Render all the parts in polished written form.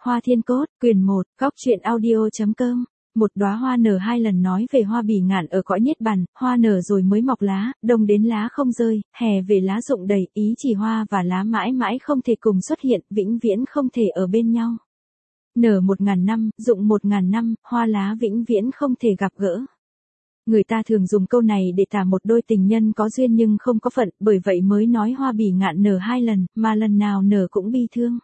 Hoa Thiên Cốt, quyền 1, góc truyện audio.com. Một đóa hoa nở 2 lần nói về hoa bỉ ngạn ở cõi niết bàn, hoa nở rồi mới mọc lá, đông đến lá không rơi, hè về lá rụng đầy, ý chỉ hoa và lá mãi mãi không thể cùng xuất hiện, vĩnh viễn không thể ở bên nhau. Nở 1000 năm, rụng 1000 năm, hoa lá vĩnh viễn không thể gặp gỡ. Người ta thường dùng câu này để tả một đôi tình nhân có duyên nhưng không có phận, bởi vậy mới nói hoa bỉ ngạn nở 2 lần, mà lần nào nở cũng bi thương.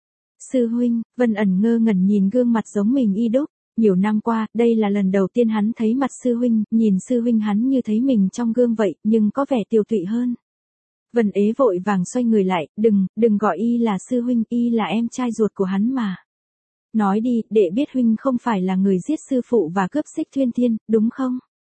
Sư huynh, Vân ẩn ngơ ngẩn nhìn gương mặt giống mình y đúc. Nhiều năm qua, đây là lần đầu tiên hắn thấy mặt sư huynh, nhìn sư huynh hắn như thấy mình trong gương vậy, nhưng có vẻ tiều tụy hơn. Vân ế vội vàng xoay người lại, đừng gọi y là sư huynh, y là em trai ruột của hắn mà. Nói đi, đệ biết huynh không phải là người giết sư phụ và cướp Xích Thuyên Thiên, đúng không?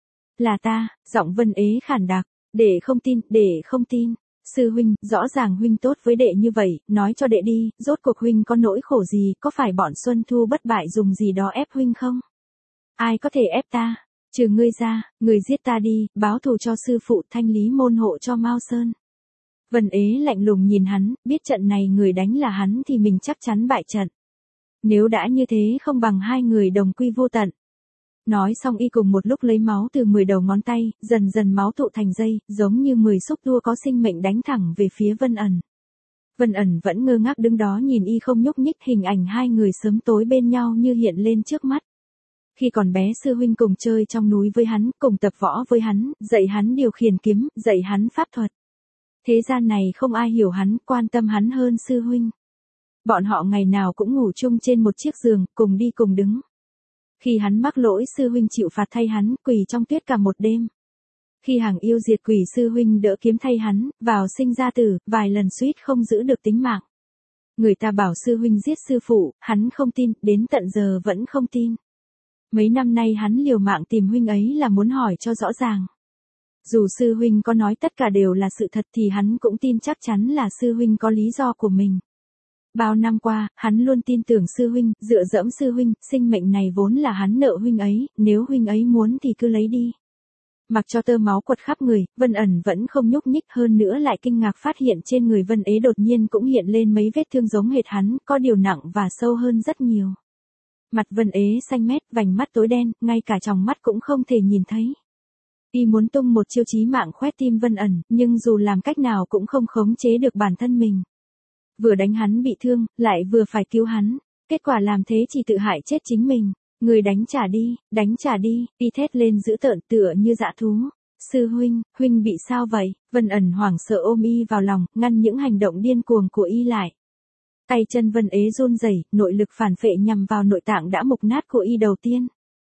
Là ta, giọng Vân ế khản đặc, đệ không tin. Sư huynh, rõ ràng huynh tốt với đệ như vậy, nói cho đệ đi, rốt cuộc huynh có nỗi khổ gì, có phải bọn Xuân Thu bất bại dùng gì đó ép huynh không? Ai có thể ép ta? Trừ ngươi ra, người giết ta đi, báo thù cho sư phụ, thanh lý môn hộ cho Mao Sơn. Vân ế lạnh lùng nhìn hắn, biết trận này người đánh là hắn thì mình chắc chắn bại trận. Nếu đã như thế không bằng hai người đồng quy vô tận. Nói xong y cùng một lúc lấy máu từ 10 đầu ngón tay, dần dần máu tụ thành dây, giống như 10 xúc tua có sinh mệnh đánh thẳng về phía Vân ẩn. Vân ẩn vẫn ngơ ngác đứng đó nhìn y không nhúc nhích, hình ảnh hai người sớm tối bên nhau như hiện lên trước mắt. Khi còn bé sư huynh cùng chơi trong núi với hắn, cùng tập võ với hắn, dạy hắn điều khiển kiếm, dạy hắn pháp thuật. Thế gian này không ai hiểu hắn, quan tâm hắn hơn sư huynh. Bọn họ ngày nào cũng ngủ chung trên một chiếc giường, cùng đi cùng đứng. Khi hắn mắc lỗi sư huynh chịu phạt thay hắn, quỳ trong tuyết cả một đêm. Khi hàng yêu diệt quỷ sư huynh đỡ kiếm thay hắn, vào sinh ra tử, vài lần suýt không giữ được tính mạng. Người ta bảo sư huynh giết sư phụ, hắn không tin, đến tận giờ vẫn không tin. Mấy năm nay hắn liều mạng tìm huynh ấy là muốn hỏi cho rõ ràng. Dù sư huynh có nói tất cả đều là sự thật thì hắn cũng tin chắc chắn là sư huynh có lý do của mình. Bao năm qua, hắn luôn tin tưởng sư huynh, dựa dẫm sư huynh, sinh mệnh này vốn là hắn nợ huynh ấy, nếu huynh ấy muốn thì cứ lấy đi. Mặc cho tơ máu quật khắp người, Vân ẩn vẫn không nhúc nhích, hơn nữa lại kinh ngạc phát hiện trên người Vân ế đột nhiên cũng hiện lên mấy vết thương giống hệt hắn, có điều nặng và sâu hơn rất nhiều. Mặt Vân ế xanh mét, vành mắt tối đen, ngay cả tròng mắt cũng không thể nhìn thấy. Y muốn tung một chiêu chí mạng khoét tim Vân ẩn, nhưng dù làm cách nào cũng không khống chế được bản thân mình. Vừa đánh hắn bị thương, lại vừa phải cứu hắn. Kết quả làm thế chỉ tự hại chết chính mình. Người đánh trả đi, y thét lên dữ tợn tựa như dã thú. Sư huynh bị sao vậy? Vân ẩn hoảng sợ ôm y vào lòng, ngăn những hành động điên cuồng của y lại. Tay chân Vân ế run rẩy, nội lực phản phệ nhằm vào nội tạng đã mục nát của y đầu tiên.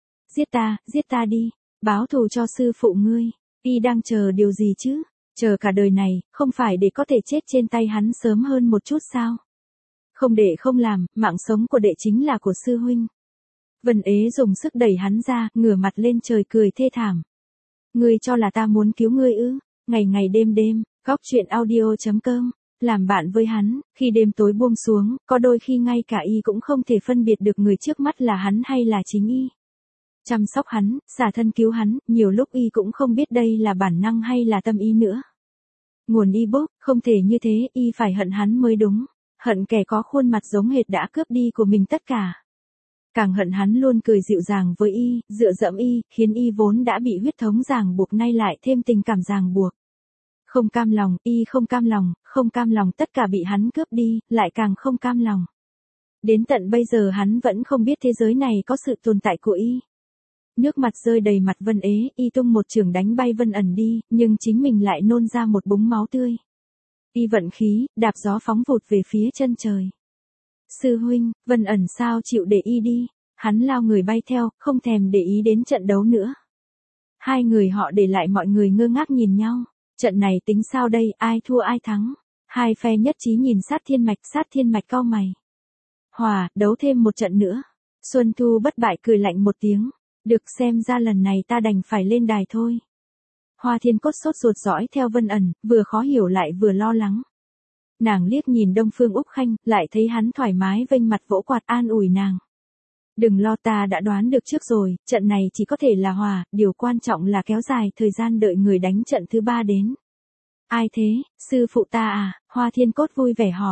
Giết ta đi, báo thù cho sư phụ ngươi. Y đang chờ điều gì chứ? Chờ cả đời này, không phải để có thể chết trên tay hắn sớm hơn một chút sao? Không để không làm, mạng sống của đệ chính là của sư huynh. Vân ế dùng sức đẩy hắn ra, ngửa mặt lên trời cười thê thảm. Ngươi cho là ta muốn cứu ngươi ư? Ngày ngày đêm, góc truyện audio.com. Làm bạn với hắn, khi đêm tối buông xuống, có đôi khi ngay cả y cũng không thể phân biệt được người trước mắt là hắn hay là chính y. Chăm sóc hắn, xả thân cứu hắn, nhiều lúc y cũng không biết đây là bản năng hay là tâm y nữa. Nguồn y bốc, không thể như thế, y phải hận hắn mới đúng. Hận kẻ có khuôn mặt giống hệt đã cướp đi của mình tất cả. Càng hận hắn luôn cười dịu dàng với y, dựa dẫm y, khiến y vốn đã bị huyết thống ràng buộc nay lại thêm tình cảm ràng buộc. Không cam lòng, y không cam lòng tất cả bị hắn cướp đi, lại càng không cam lòng. Đến tận bây giờ hắn vẫn không biết thế giới này có sự tồn tại của y. Nước mặt rơi đầy mặt Vân ế, y tung một chưởng đánh bay Vân ẩn đi, nhưng chính mình lại nôn ra một búng máu tươi. Y vận khí, đạp gió phóng vụt về phía chân trời. Sư huynh, Vân ẩn sao chịu để y đi, hắn lao người bay theo, không thèm để ý đến trận đấu nữa. Hai người họ để lại mọi người ngơ ngác nhìn nhau, trận này tính sao đây, ai thua ai thắng. Hai phe nhất trí nhìn sát thiên mạch cau mày. Hòa, đấu thêm một trận nữa. Xuân Thu bất bại cười lạnh một tiếng. Được, xem ra lần này ta đành phải lên đài thôi. Hoa Thiên Cốt sốt ruột dõi theo Vân ẩn, vừa khó hiểu lại vừa lo lắng. Nàng liếc nhìn Đông Phương Úc Khanh, lại thấy hắn thoải mái vênh mặt vỗ quạt an ủi nàng. Đừng lo, ta đã đoán được trước rồi, trận này chỉ có thể là hòa, điều quan trọng là kéo dài thời gian đợi người đánh trận thứ 3 đến. Ai thế, sư phụ ta à? Hoa Thiên Cốt vui vẻ hỏi.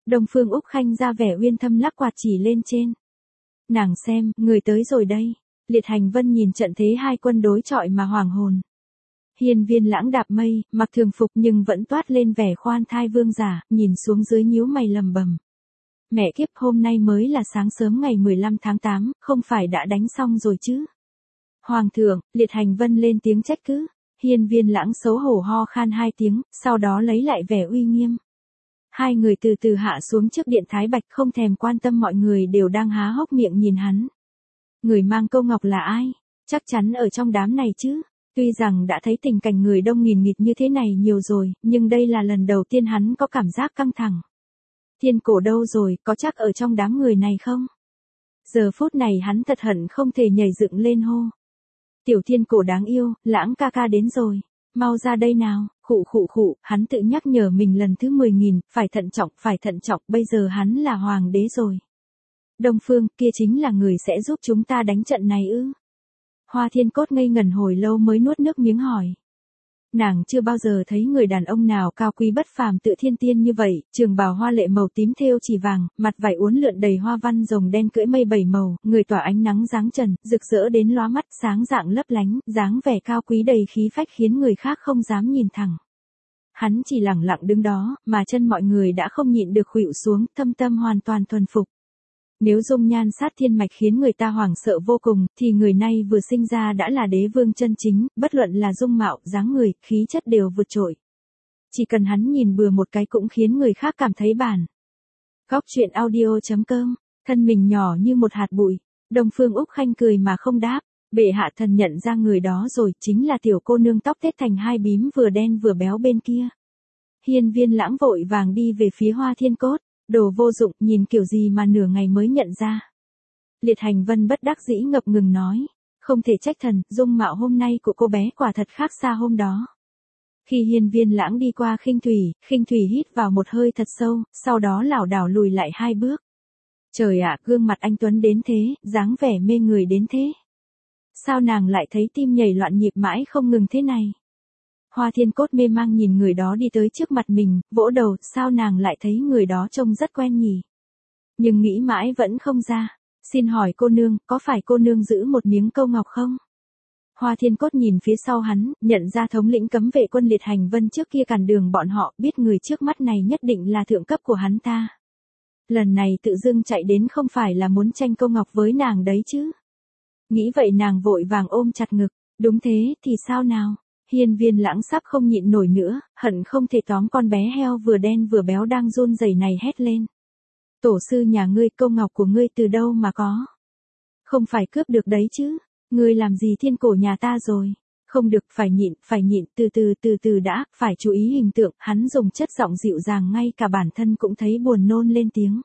Đông Phương Úc Khanh ra vẻ uyên thâm lắc quạt chỉ lên trên. Nàng xem, người tới rồi đây. Liệt Hành Vân nhìn trận thế hai quân đối chọi mà hoàng hồn. Hiên Viên Lãng đạp mây, mặc thường phục nhưng vẫn toát lên vẻ khoan thai vương giả, nhìn xuống dưới nhíu mày lầm bầm. Mẹ kiếp, hôm nay mới là sáng sớm ngày 15 tháng 8, không phải đã đánh xong rồi chứ? Hoàng thượng, Liệt Hành Vân lên tiếng trách cứ. Hiên Viên Lãng xấu hổ ho khan hai tiếng, sau đó lấy lại vẻ uy nghiêm. Hai người từ từ hạ xuống trước điện Thái Bạch, không thèm quan tâm mọi người đều đang há hốc miệng nhìn hắn. Người mang câu ngọc là ai? Chắc chắn ở trong đám này chứ. Tuy rằng đã thấy tình cảnh người đông nghìn nghịt như thế này nhiều rồi, nhưng đây là lần đầu tiên hắn có cảm giác căng thẳng. Thiên cổ đâu rồi, có chắc ở trong đám người này không? Giờ phút này hắn thật hận không thể nhảy dựng lên hô. Tiểu thiên cổ đáng yêu, Lãng ca ca đến rồi. Mau ra đây nào, khụ, hắn tự nhắc nhở mình lần thứ 10.000, phải thận trọng, bây giờ hắn là hoàng đế rồi. Đông Phương, kia chính là người sẽ giúp chúng ta đánh trận này ư? Hoa Thiên Cốt ngây ngẩn hồi lâu mới nuốt nước miếng hỏi. Nàng chưa bao giờ thấy người đàn ông nào cao quý bất phàm tựa thiên tiên như vậy, trường bào hoa lệ màu tím thêu chỉ vàng, mặt vải uốn lượn đầy hoa văn rồng đen cưỡi mây bảy màu, người tỏa ánh nắng dáng trần, rực rỡ đến lóa mắt, sáng rạng lấp lánh, dáng vẻ cao quý đầy khí phách khiến người khác không dám nhìn thẳng. Hắn chỉ lẳng lặng đứng đó, mà chân mọi người đã không nhịn được khuỵu xuống, thâm tâm hoàn toàn thuần phục. Nếu dung nhan sát thiên mạch khiến người ta hoảng sợ vô cùng, thì người này vừa sinh ra đã là đế vương chân chính, bất luận là dung mạo, dáng người, khí chất đều vượt trội. Chỉ cần hắn nhìn bừa một cái cũng khiến người khác cảm thấy bản. Góc truyện audio.com, thân mình nhỏ như một hạt bụi, Đông Phương Úc Khanh cười mà không đáp, bệ hạ thần nhận ra người đó rồi, chính là tiểu cô nương tóc tết thành hai bím vừa đen vừa béo bên kia. Hiên Viên Lãng vội vàng đi về phía Hoa Thiên Cốt. Đồ vô dụng, nhìn kiểu gì mà nửa ngày mới nhận ra. Liệt Hành Vân bất đắc dĩ ngập ngừng nói. Không thể trách thần, dung mạo hôm nay của cô bé quả thật khác xa hôm đó. Khi Hiên Viên Lãng đi qua Khinh Thủy hít vào một hơi thật sâu, sau đó lảo đảo lùi lại hai bước. Trời ạ, gương mặt anh Tuấn đến thế, dáng vẻ mê người đến thế. Sao nàng lại thấy tim nhảy loạn nhịp mãi không ngừng thế này? Hoa Thiên Cốt mê mang nhìn người đó đi tới trước mặt mình, vỗ đầu, sao nàng lại thấy người đó trông rất quen nhỉ? Nhưng nghĩ mãi vẫn không ra. Xin hỏi cô nương, có phải cô nương giữ một miếng câu ngọc không? Hoa Thiên Cốt nhìn phía sau hắn, nhận ra thống lĩnh cấm vệ quân Liệt Hành Vân trước kia cản đường bọn họ, biết người trước mắt này nhất định là thượng cấp của hắn ta. Lần này tự dưng chạy đến không phải là muốn tranh câu ngọc với nàng đấy chứ? Nghĩ vậy nàng vội vàng ôm chặt ngực, đúng thế, thì sao nào? Hiên Viên Lãng sắp không nhịn nổi nữa, hận không thể tóm con bé heo vừa đen vừa béo đang run rẩy này hét lên. Tổ sư nhà ngươi, câu ngọc của ngươi từ đâu mà có? Không phải cướp được đấy chứ? Ngươi làm gì thiên cổ nhà ta rồi? Không được, phải nhịn, từ từ đã, phải chú ý hình tượng, hắn dùng chất giọng dịu dàng ngay cả bản thân cũng thấy buồn nôn lên tiếng.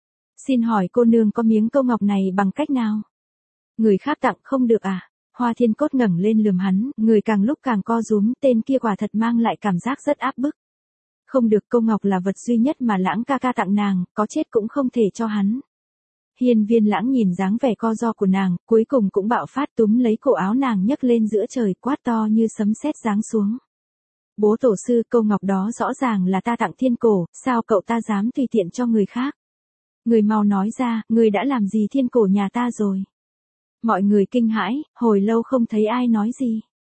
Xin hỏi cô nương có miếng câu ngọc này bằng cách nào? Người khác tặng không được à? Hoa Thiên Cốt ngẩng lên lườm hắn, người càng lúc càng co rúm, tên kia quả thật mang lại cảm giác rất áp bức. Không được, câu ngọc là vật duy nhất mà Lãng ca ca tặng nàng, có chết cũng không thể cho hắn. Hiên Viên Lãng nhìn dáng vẻ co ro của nàng, cuối cùng cũng bạo phát túm lấy cổ áo nàng nhấc lên giữa trời, quát to như sấm sét giáng xuống. Bố tổ sư, câu ngọc đó rõ ràng là ta tặng thiên cổ, sao cậu ta dám tùy tiện cho người khác? Người mau nói ra, người đã làm gì thiên cổ nhà ta rồi? Mọi người kinh hãi, hồi lâu không thấy ai nói gì.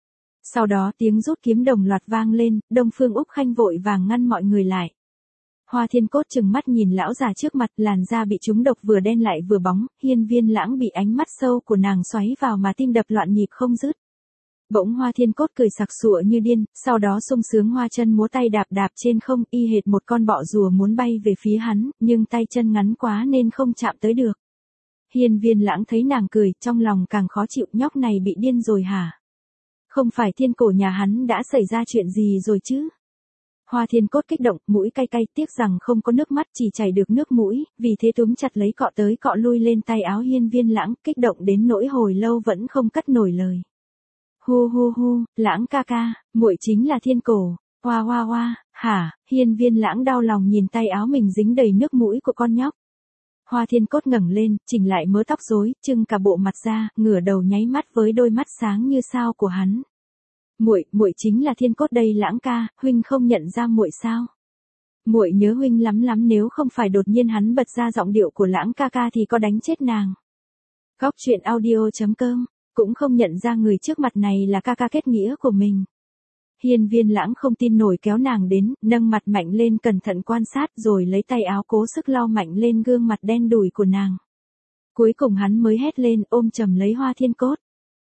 Sau đó tiếng rút kiếm đồng loạt vang lên, Đông Phương Úc Khanh vội vàng ngăn mọi người lại. Hoa Thiên Cốt trừng mắt nhìn lão già trước mặt, làn da bị trúng độc vừa đen lại vừa bóng, Hiên Viên Lãng bị ánh mắt sâu của nàng xoáy vào mà tim đập loạn nhịp không dứt. Bỗng Hoa Thiên Cốt cười sặc sụa như điên, sau đó sung sướng hoa chân múa tay đạp đạp trên không, y hệt một con bọ rùa muốn bay về phía hắn, nhưng tay chân ngắn quá nên không chạm tới được. Hiên Viên Lãng thấy nàng cười, trong lòng càng khó chịu, nhóc này bị điên rồi hả? Không phải thiên cổ nhà hắn đã xảy ra chuyện gì rồi chứ? Hoa Thiên Cốt kích động, mũi cay cay, tiếc rằng không có nước mắt, chỉ chảy được nước mũi, vì thế túm chặt lấy cọ tới cọ lui lên tay áo Hiên Viên Lãng, kích động đến nỗi hồi lâu vẫn không cất nổi lời. Hu, Lãng ca ca, muội chính là thiên cổ. Hoa hoa hoa, hả? Hiên Viên Lãng đau lòng nhìn tay áo mình dính đầy nước mũi của con nhóc. Hoa Thiên Cốt ngẩng lên, chỉnh lại mớ tóc rối, trưng cả bộ mặt ra, ngửa đầu nháy mắt với đôi mắt sáng như sao của hắn. Muội chính là Thiên Cốt đây Lãng ca, huynh không nhận ra muội sao? Muội nhớ huynh lắm lắm, nếu không phải đột nhiên hắn bật ra giọng điệu của Lãng ca ca thì có đánh chết nàng. Góc truyện audio.com, cũng không nhận ra người trước mặt này là ca ca kết nghĩa của mình. Hiên Viên Lãng không tin nổi kéo nàng đến, nâng mặt mạnh lên cẩn thận quan sát rồi lấy tay áo cố sức lau mạnh lên gương mặt đen đủi của nàng. Cuối cùng hắn mới hét lên, ôm chầm lấy Hoa Thiên Cốt.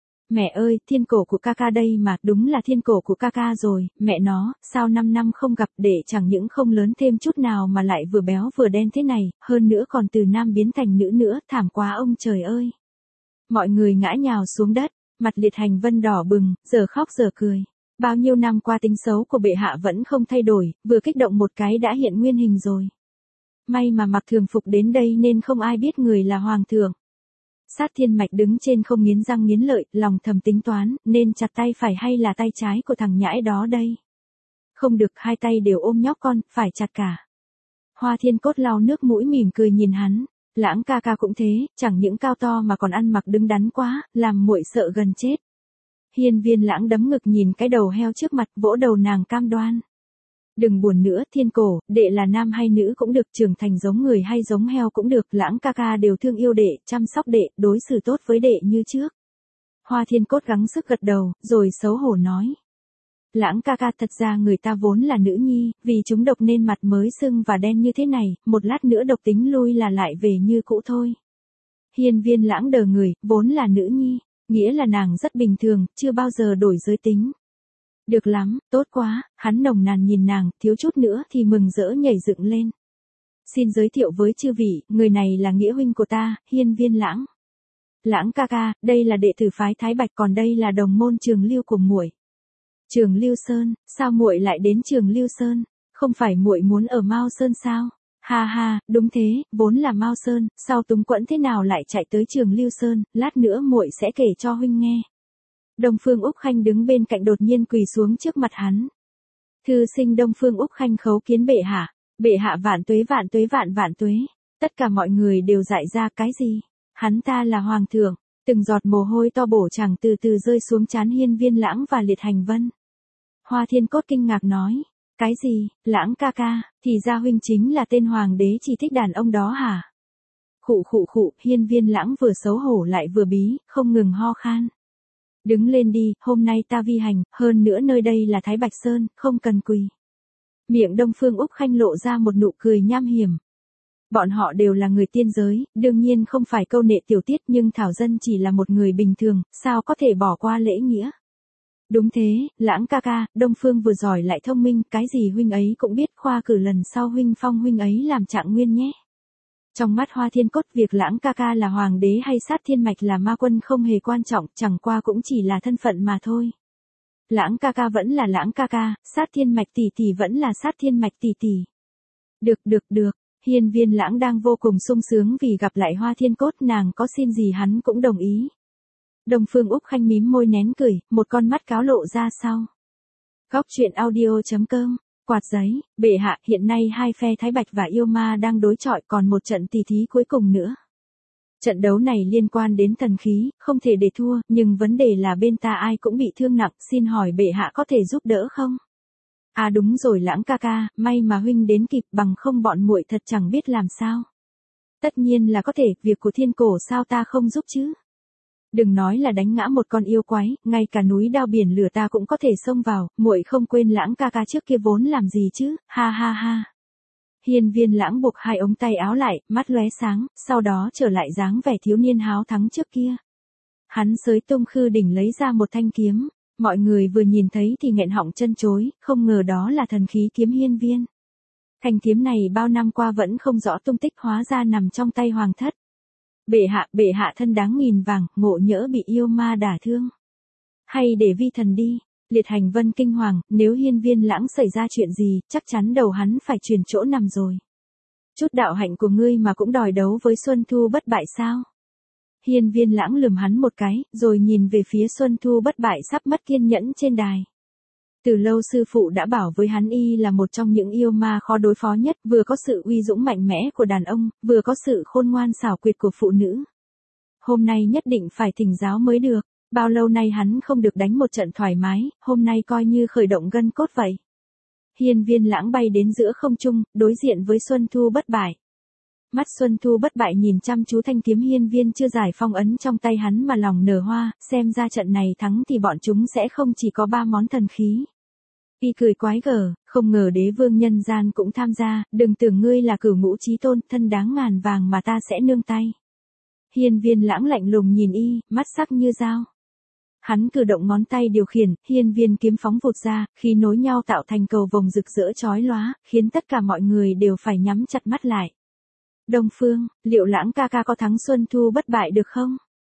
Mẹ ơi, thiên cổ của ca ca đây mà, đúng là thiên cổ của ca ca rồi, mẹ nó, sao 5 năm không gặp để chẳng những không lớn thêm chút nào mà lại vừa béo vừa đen thế này, hơn nữa còn từ nam biến thành nữ nữa, thảm quá ông trời ơi. Mọi người ngã nhào xuống đất, mặt Liệt Hành Vân đỏ bừng, giờ khóc giờ cười. Bao nhiêu năm qua tính xấu của bệ hạ vẫn không thay đổi, vừa kích động một cái đã hiện nguyên hình rồi. May mà mặc thường phục đến đây nên không ai biết người là hoàng thượng. Sát Thiên Mạch đứng trên không nghiến răng nghiến lợi, lòng thầm tính toán, nên chặt tay phải hay là tay trái của thằng nhãi đó đây. Không được, hai tay đều ôm nhóc con, phải chặt cả. Hoa Thiên Cốt lau nước mũi mỉm cười nhìn hắn. Lãng ca ca cũng thế, chẳng những cao to mà còn ăn mặc đứng đắn quá, làm muội sợ gần chết. Hiên Viên Lãng đấm ngực nhìn cái đầu heo trước mặt, vỗ đầu nàng cam đoan. Đừng buồn nữa, Thiên cổ, đệ là nam hay nữ cũng được, trưởng thành giống người hay giống heo cũng được, Lãng ca ca đều thương yêu đệ, chăm sóc đệ, đối xử tốt với đệ như trước. Hoa Thiên Cốt gắng sức gật đầu, rồi xấu hổ nói. Lãng ca ca, thật ra người ta vốn là nữ nhi, vì chúng độc nên mặt mới sưng và đen như thế này, một lát nữa độc tính lui là lại về như cũ thôi. Hiên Viên Lãng đờ người, vốn là nữ nhi, nghĩa là nàng rất bình thường, chưa bao giờ đổi giới tính. Được lắm, tốt quá, hắn nồng nàn nhìn nàng, thiếu chút nữa thì mừng rỡ nhảy dựng lên. Xin giới thiệu với chư vị, người này là nghĩa huynh của ta, Hiên Viên Lãng. Lãng ca ca, đây là đệ tử phái Thái Bạch, còn đây là đồng môn Trường Lưu của muội. Trường Lưu Sơn, sao muội lại đến Trường Lưu Sơn? Không phải muội muốn ở Mao Sơn sao? Ha ha, đúng thế, vốn là Mao Sơn, sao túng quẫn thế nào lại chạy tới Trường Lưu Sơn, lát nữa muội sẽ kể cho huynh nghe. Đông Phương Úc Khanh đứng bên cạnh đột nhiên quỳ xuống trước mặt hắn. Thư sinh Đông Phương Úc Khanh khấu kiến bệ hạ vạn tuế vạn tuế vạn vạn tuế. Tất cả mọi người đều dại ra, cái gì? Hắn ta là hoàng thượng. Từng giọt mồ hôi to bổ chẳng từ từ rơi xuống trán Hiên Viên Lãng và Liệt Hành Vân. Hoa Thiên Cốt kinh ngạc nói, cái gì, Lãng ca ca, thì ra huynh chính là tên hoàng đế chỉ thích đàn ông đó hả? Khụ, Hiên Viên Lãng vừa xấu hổ lại vừa bí, không ngừng ho khan. Đứng lên đi, hôm nay ta vi hành, hơn nữa nơi đây là Thái Bạch Sơn, không cần quỳ. Miệng Đông Phương Úc Khanh lộ ra một nụ cười nham hiểm. Bọn họ đều là người tiên giới, đương nhiên không phải câu nệ tiểu tiết, nhưng Thảo Dân chỉ là một người bình thường, sao có thể bỏ qua lễ nghĩa. Đúng thế, Lãng ca ca, Đông Phương vừa giỏi lại thông minh, cái gì huynh ấy cũng biết, khoa cử lần sau huynh phong huynh ấy làm trạng nguyên nhé. Trong mắt Hoa Thiên Cốt, việc Lãng ca ca là hoàng đế hay Sát Thiên Mạch là ma quân không hề quan trọng, chẳng qua cũng chỉ là thân phận mà thôi. Lãng ca ca vẫn là Lãng ca ca, Sát Thiên Mạch tỷ tỷ vẫn là Sát Thiên Mạch tỷ tỷ. Được. Hiên Viên Lãng đang vô cùng sung sướng vì gặp lại Hoa Thiên Cốt, nàng có xin gì hắn cũng đồng ý. Đông Phương Úc Khanh mím môi nén cười, một con mắt cáo lộ ra sau. Góc truyện audio.com, quạt giấy, bệ hạ, hiện nay hai phe Thái Bạch và Yêu Ma đang đối chọi, còn một trận tỷ thí cuối cùng nữa. Trận đấu này liên quan đến thần khí, không thể để thua, nhưng vấn đề là bên ta ai cũng bị thương nặng, xin hỏi bệ hạ có thể giúp đỡ không? À đúng rồi Lãng ca ca, may mà huynh đến kịp, bằng không bọn muội thật chẳng biết làm sao. Tất nhiên là có thể, việc của thiên cổ sao ta không giúp chứ? Đừng nói là đánh ngã một con yêu quái, ngay cả núi đao biển lửa ta cũng có thể xông vào, muội không quên Lãng ca ca trước kia vốn làm gì chứ, ha ha ha. Hiên Viên Lãng buộc hai ống tay áo lại, mắt lóe sáng, sau đó trở lại dáng vẻ thiếu niên háo thắng trước kia. Hắn xới tung khư đỉnh lấy ra một thanh kiếm, mọi người vừa nhìn thấy thì nghẹn họng chân chối, không ngờ đó là thần khí kiếm hiên viên. Thanh kiếm này bao năm qua vẫn không rõ tung tích, hóa ra nằm trong tay hoàng thất. Bệ hạ thân đáng nghìn vàng, ngộ nhỡ bị yêu ma đả thương. Hay để vi thần đi. Liệt Hành Vân kinh hoàng, nếu Hiên Viên Lãng xảy ra chuyện gì, chắc chắn đầu hắn phải chuyển chỗ nằm rồi. Chút đạo hạnh của ngươi mà cũng đòi đấu với Xuân Thu Bất Bại sao? Hiên Viên Lãng lườm hắn một cái, rồi nhìn về phía Xuân Thu Bất Bại sắp mất kiên nhẫn trên đài. Từ lâu sư phụ đã bảo với hắn y là một trong những yêu ma khó đối phó nhất, vừa có sự uy dũng mạnh mẽ của đàn ông, vừa có sự khôn ngoan xảo quyệt của phụ nữ. Hôm nay nhất định phải thỉnh giáo mới được, bao lâu nay hắn không được đánh một trận thoải mái, hôm nay coi như khởi động gân cốt vậy. Hiên Viên Lãng bay đến giữa không trung, đối diện với Xuân Thu Bất Bại. Mắt Xuân Thu Bất Bại nhìn chăm chú thanh kiếm hiên viên chưa giải phong ấn trong tay hắn mà lòng nở hoa, xem ra trận này thắng thì bọn chúng sẽ không chỉ có 3 món thần khí. Y cười quái gở, không ngờ đế vương nhân gian cũng tham gia, đừng tưởng ngươi là Cửu Ngũ Chí Tôn, thân đáng ngàn vàng mà ta sẽ nương tay. Hiên Viên Lãng lạnh lùng nhìn y, mắt sắc như dao. Hắn cử động ngón tay điều khiển, hiên viên kiếm phóng vụt ra, khi nối nhau tạo thành cầu vồng rực rỡ chói lóa, khiến tất cả mọi người đều phải nhắm chặt mắt lại. Đông Phương, liệu Lãng ca ca có thắng Xuân Thu Bất Bại được không?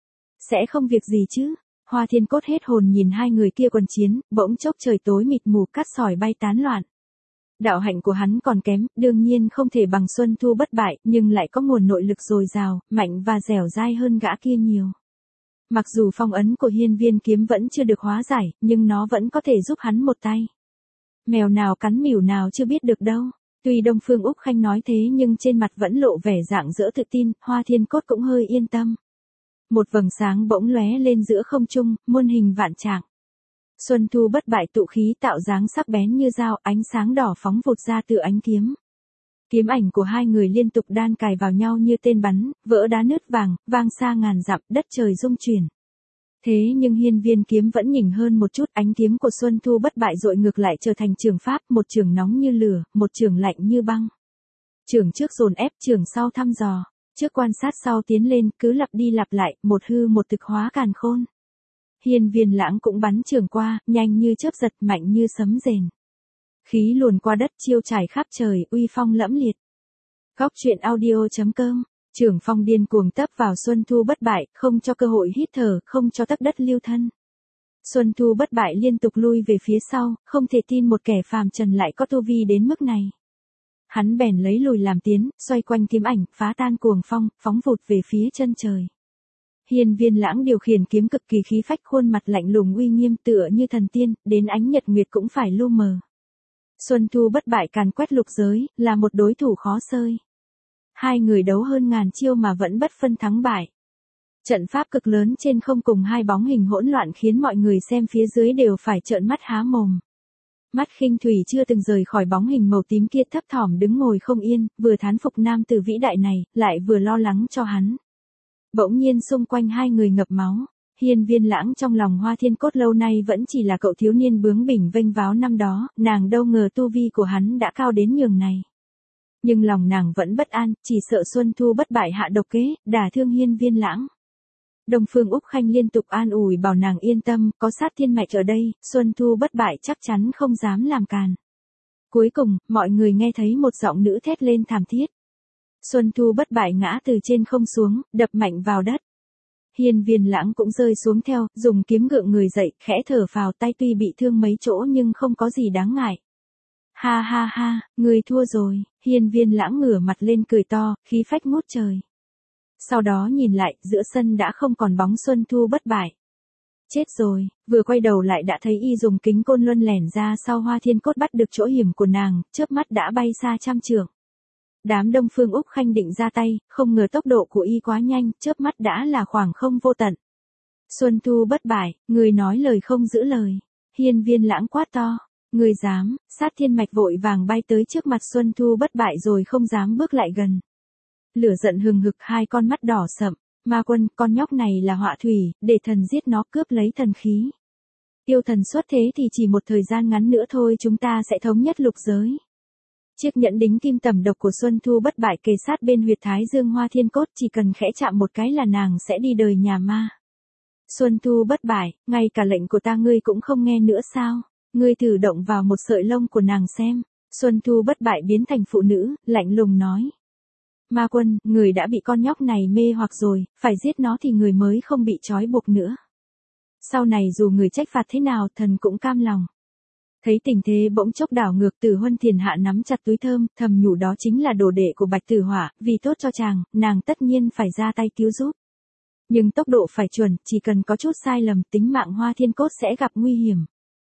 Sẽ không việc gì chứ? Hoa Thiên Cốt hết hồn nhìn hai người kia quần chiến, bỗng chốc trời tối mịt mù, cát sỏi bay tán loạn. Đạo hạnh của hắn còn kém, đương nhiên không thể bằng Xuân Thu Bất Bại, nhưng lại có nguồn nội lực dồi dào, mạnh và dẻo dai hơn gã kia nhiều. Mặc dù phong ấn của hiên viên kiếm vẫn chưa được hóa giải, nhưng nó vẫn có thể giúp hắn một tay. Mèo nào cắn mỉu nào chưa biết được đâu. Tuy Đông Phương Úc Khanh nói thế nhưng trên mặt vẫn lộ vẻ rạng rỡ tự tin, Hoa Thiên Cốt cũng hơi yên tâm. Một vầng sáng bỗng lóe lên giữa không trung, muôn hình vạn trạng. Xuân Thu Bất Bại tụ khí tạo dáng sắc bén như dao, ánh sáng đỏ phóng vụt ra từ ánh kiếm. Kiếm ảnh của hai người liên tục đan cài vào nhau như tên bắn, vỡ đá nứt vàng, vang xa ngàn dặm, đất trời rung chuyển. Thế nhưng hiên viên kiếm vẫn nhỉnh hơn một chút, ánh kiếm của Xuân Thu Bất Bại dội ngược lại trở thành trường pháp, một trường nóng như lửa, một trường lạnh như băng. Trường trước dồn ép, trường sau thăm dò, trước quan sát sau tiến lên, cứ lặp đi lặp lại, một hư một thực hóa càn khôn. Hiên Viên Lãng cũng bắn trường qua, nhanh như chớp giật, mạnh như sấm rền. Khí luồn qua đất, chiêu trải khắp trời, uy phong lẫm liệt. Góc truyện audio.com. Trường phong điên cuồng tấp vào Xuân Thu Bất Bại, không cho cơ hội hít thở, không cho tấc đất lưu thân. Xuân Thu Bất Bại liên tục lui về phía sau, không thể tin một kẻ phàm trần lại có tu vi đến mức này. Hắn bèn lấy lùi làm tiến, xoay quanh kiếm ảnh, phá tan cuồng phong, phóng vụt về phía chân trời. Hiên Viên Lãng điều khiển kiếm cực kỳ khí phách, khuôn mặt lạnh lùng uy nghiêm tựa như thần tiên, đến ánh nhật nguyệt cũng phải lu mờ. Xuân Thu Bất Bại càn quét lục giới, là một đối thủ khó xơi. Hai người đấu hơn ngàn chiêu mà vẫn bất phân thắng bại. Trận pháp cực lớn trên không cùng hai bóng hình hỗn loạn khiến mọi người xem phía dưới đều phải trợn mắt há mồm. Mắt Khinh Thủy chưa từng rời khỏi bóng hình màu tím kia, thấp thỏm đứng ngồi không yên, vừa thán phục nam tử vĩ đại này, lại vừa lo lắng cho hắn. Bỗng nhiên xung quanh hai người ngập máu. Hiên Viên Lãng trong lòng Hoa Thiên Cốt lâu nay vẫn chỉ là cậu thiếu niên bướng bỉnh vênh váo năm đó, nàng đâu ngờ tu vi của hắn đã cao đến nhường này. Nhưng lòng nàng vẫn bất an, chỉ sợ Xuân Thu Bất Bại hạ độc kế, đả thương Hiên Viên Lãng. Đông Phương Úc Khanh liên tục an ủi bảo nàng yên tâm, có sát thiên mạch ở đây, Xuân Thu Bất Bại chắc chắn không dám làm càn. Cuối cùng, mọi người nghe thấy một giọng nữ thét lên thảm thiết. Xuân Thu Bất Bại ngã từ trên không xuống, đập mạnh vào đất. Hiên Viên Lãng cũng rơi xuống theo, dùng kiếm gượng người dậy, khẽ thở phào, tay tuy bị thương mấy chỗ nhưng không có gì đáng ngại. Ha ha ha, người thua rồi. Hiên Viên Lãng ngửa mặt lên cười to, khí phách ngút trời. Sau đó nhìn lại, giữa sân đã không còn bóng Xuân Thu Bất Bại. Chết rồi, vừa quay đầu lại đã thấy y dùng kính côn luân lẻn ra sau Hoa Thiên Cốt bắt được chỗ hiểm của nàng, chớp mắt đã bay xa trăm trượng. Đám Đông Phương Úc Khanh định ra tay, không ngờ tốc độ của y quá nhanh, chớp mắt đã là khoảng không vô tận. Xuân Thu Bất Bại, người nói lời không giữ lời. Hiên Viên Lãng quát to. Người dám, sát thiên mạch vội vàng bay tới trước mặt Xuân Thu Bất Bại rồi không dám bước lại gần. Lửa giận hừng hực, hai con mắt đỏ sậm. Ma Quân, con nhóc này là họa thủy, để thần giết nó, cướp lấy thần khí. Yêu thần xuất thế thì chỉ một thời gian ngắn nữa thôi chúng ta sẽ thống nhất lục giới. Chiếc nhẫn đính kim tẩm độc của Xuân Thu Bất Bại kề sát bên huyệt thái dương Hoa Thiên Cốt, chỉ cần khẽ chạm một cái là nàng sẽ đi đời nhà ma. Xuân Thu Bất Bại, ngay cả lệnh của ta ngươi cũng không nghe nữa sao? Ngươi thử động vào một sợi lông của nàng xem. Xuân Thu Bất Bại biến thành phụ nữ, lạnh lùng nói. Ma Quân, người đã bị con nhóc này mê hoặc rồi, phải giết nó thì người mới không bị trói buộc nữa. Sau này dù người trách phạt thế nào, thần cũng cam lòng. Thấy tình thế bỗng chốc đảo ngược, Tử Huân Thiền Hạ nắm chặt túi thơm, thầm nhủ đó chính là đồ đệ của Bạch Tử Hỏa, vì tốt cho chàng, nàng tất nhiên phải ra tay cứu giúp. Nhưng tốc độ phải chuẩn, chỉ cần có chút sai lầm, tính mạng Hoa Thiên Cốt sẽ gặp nguy hiểm.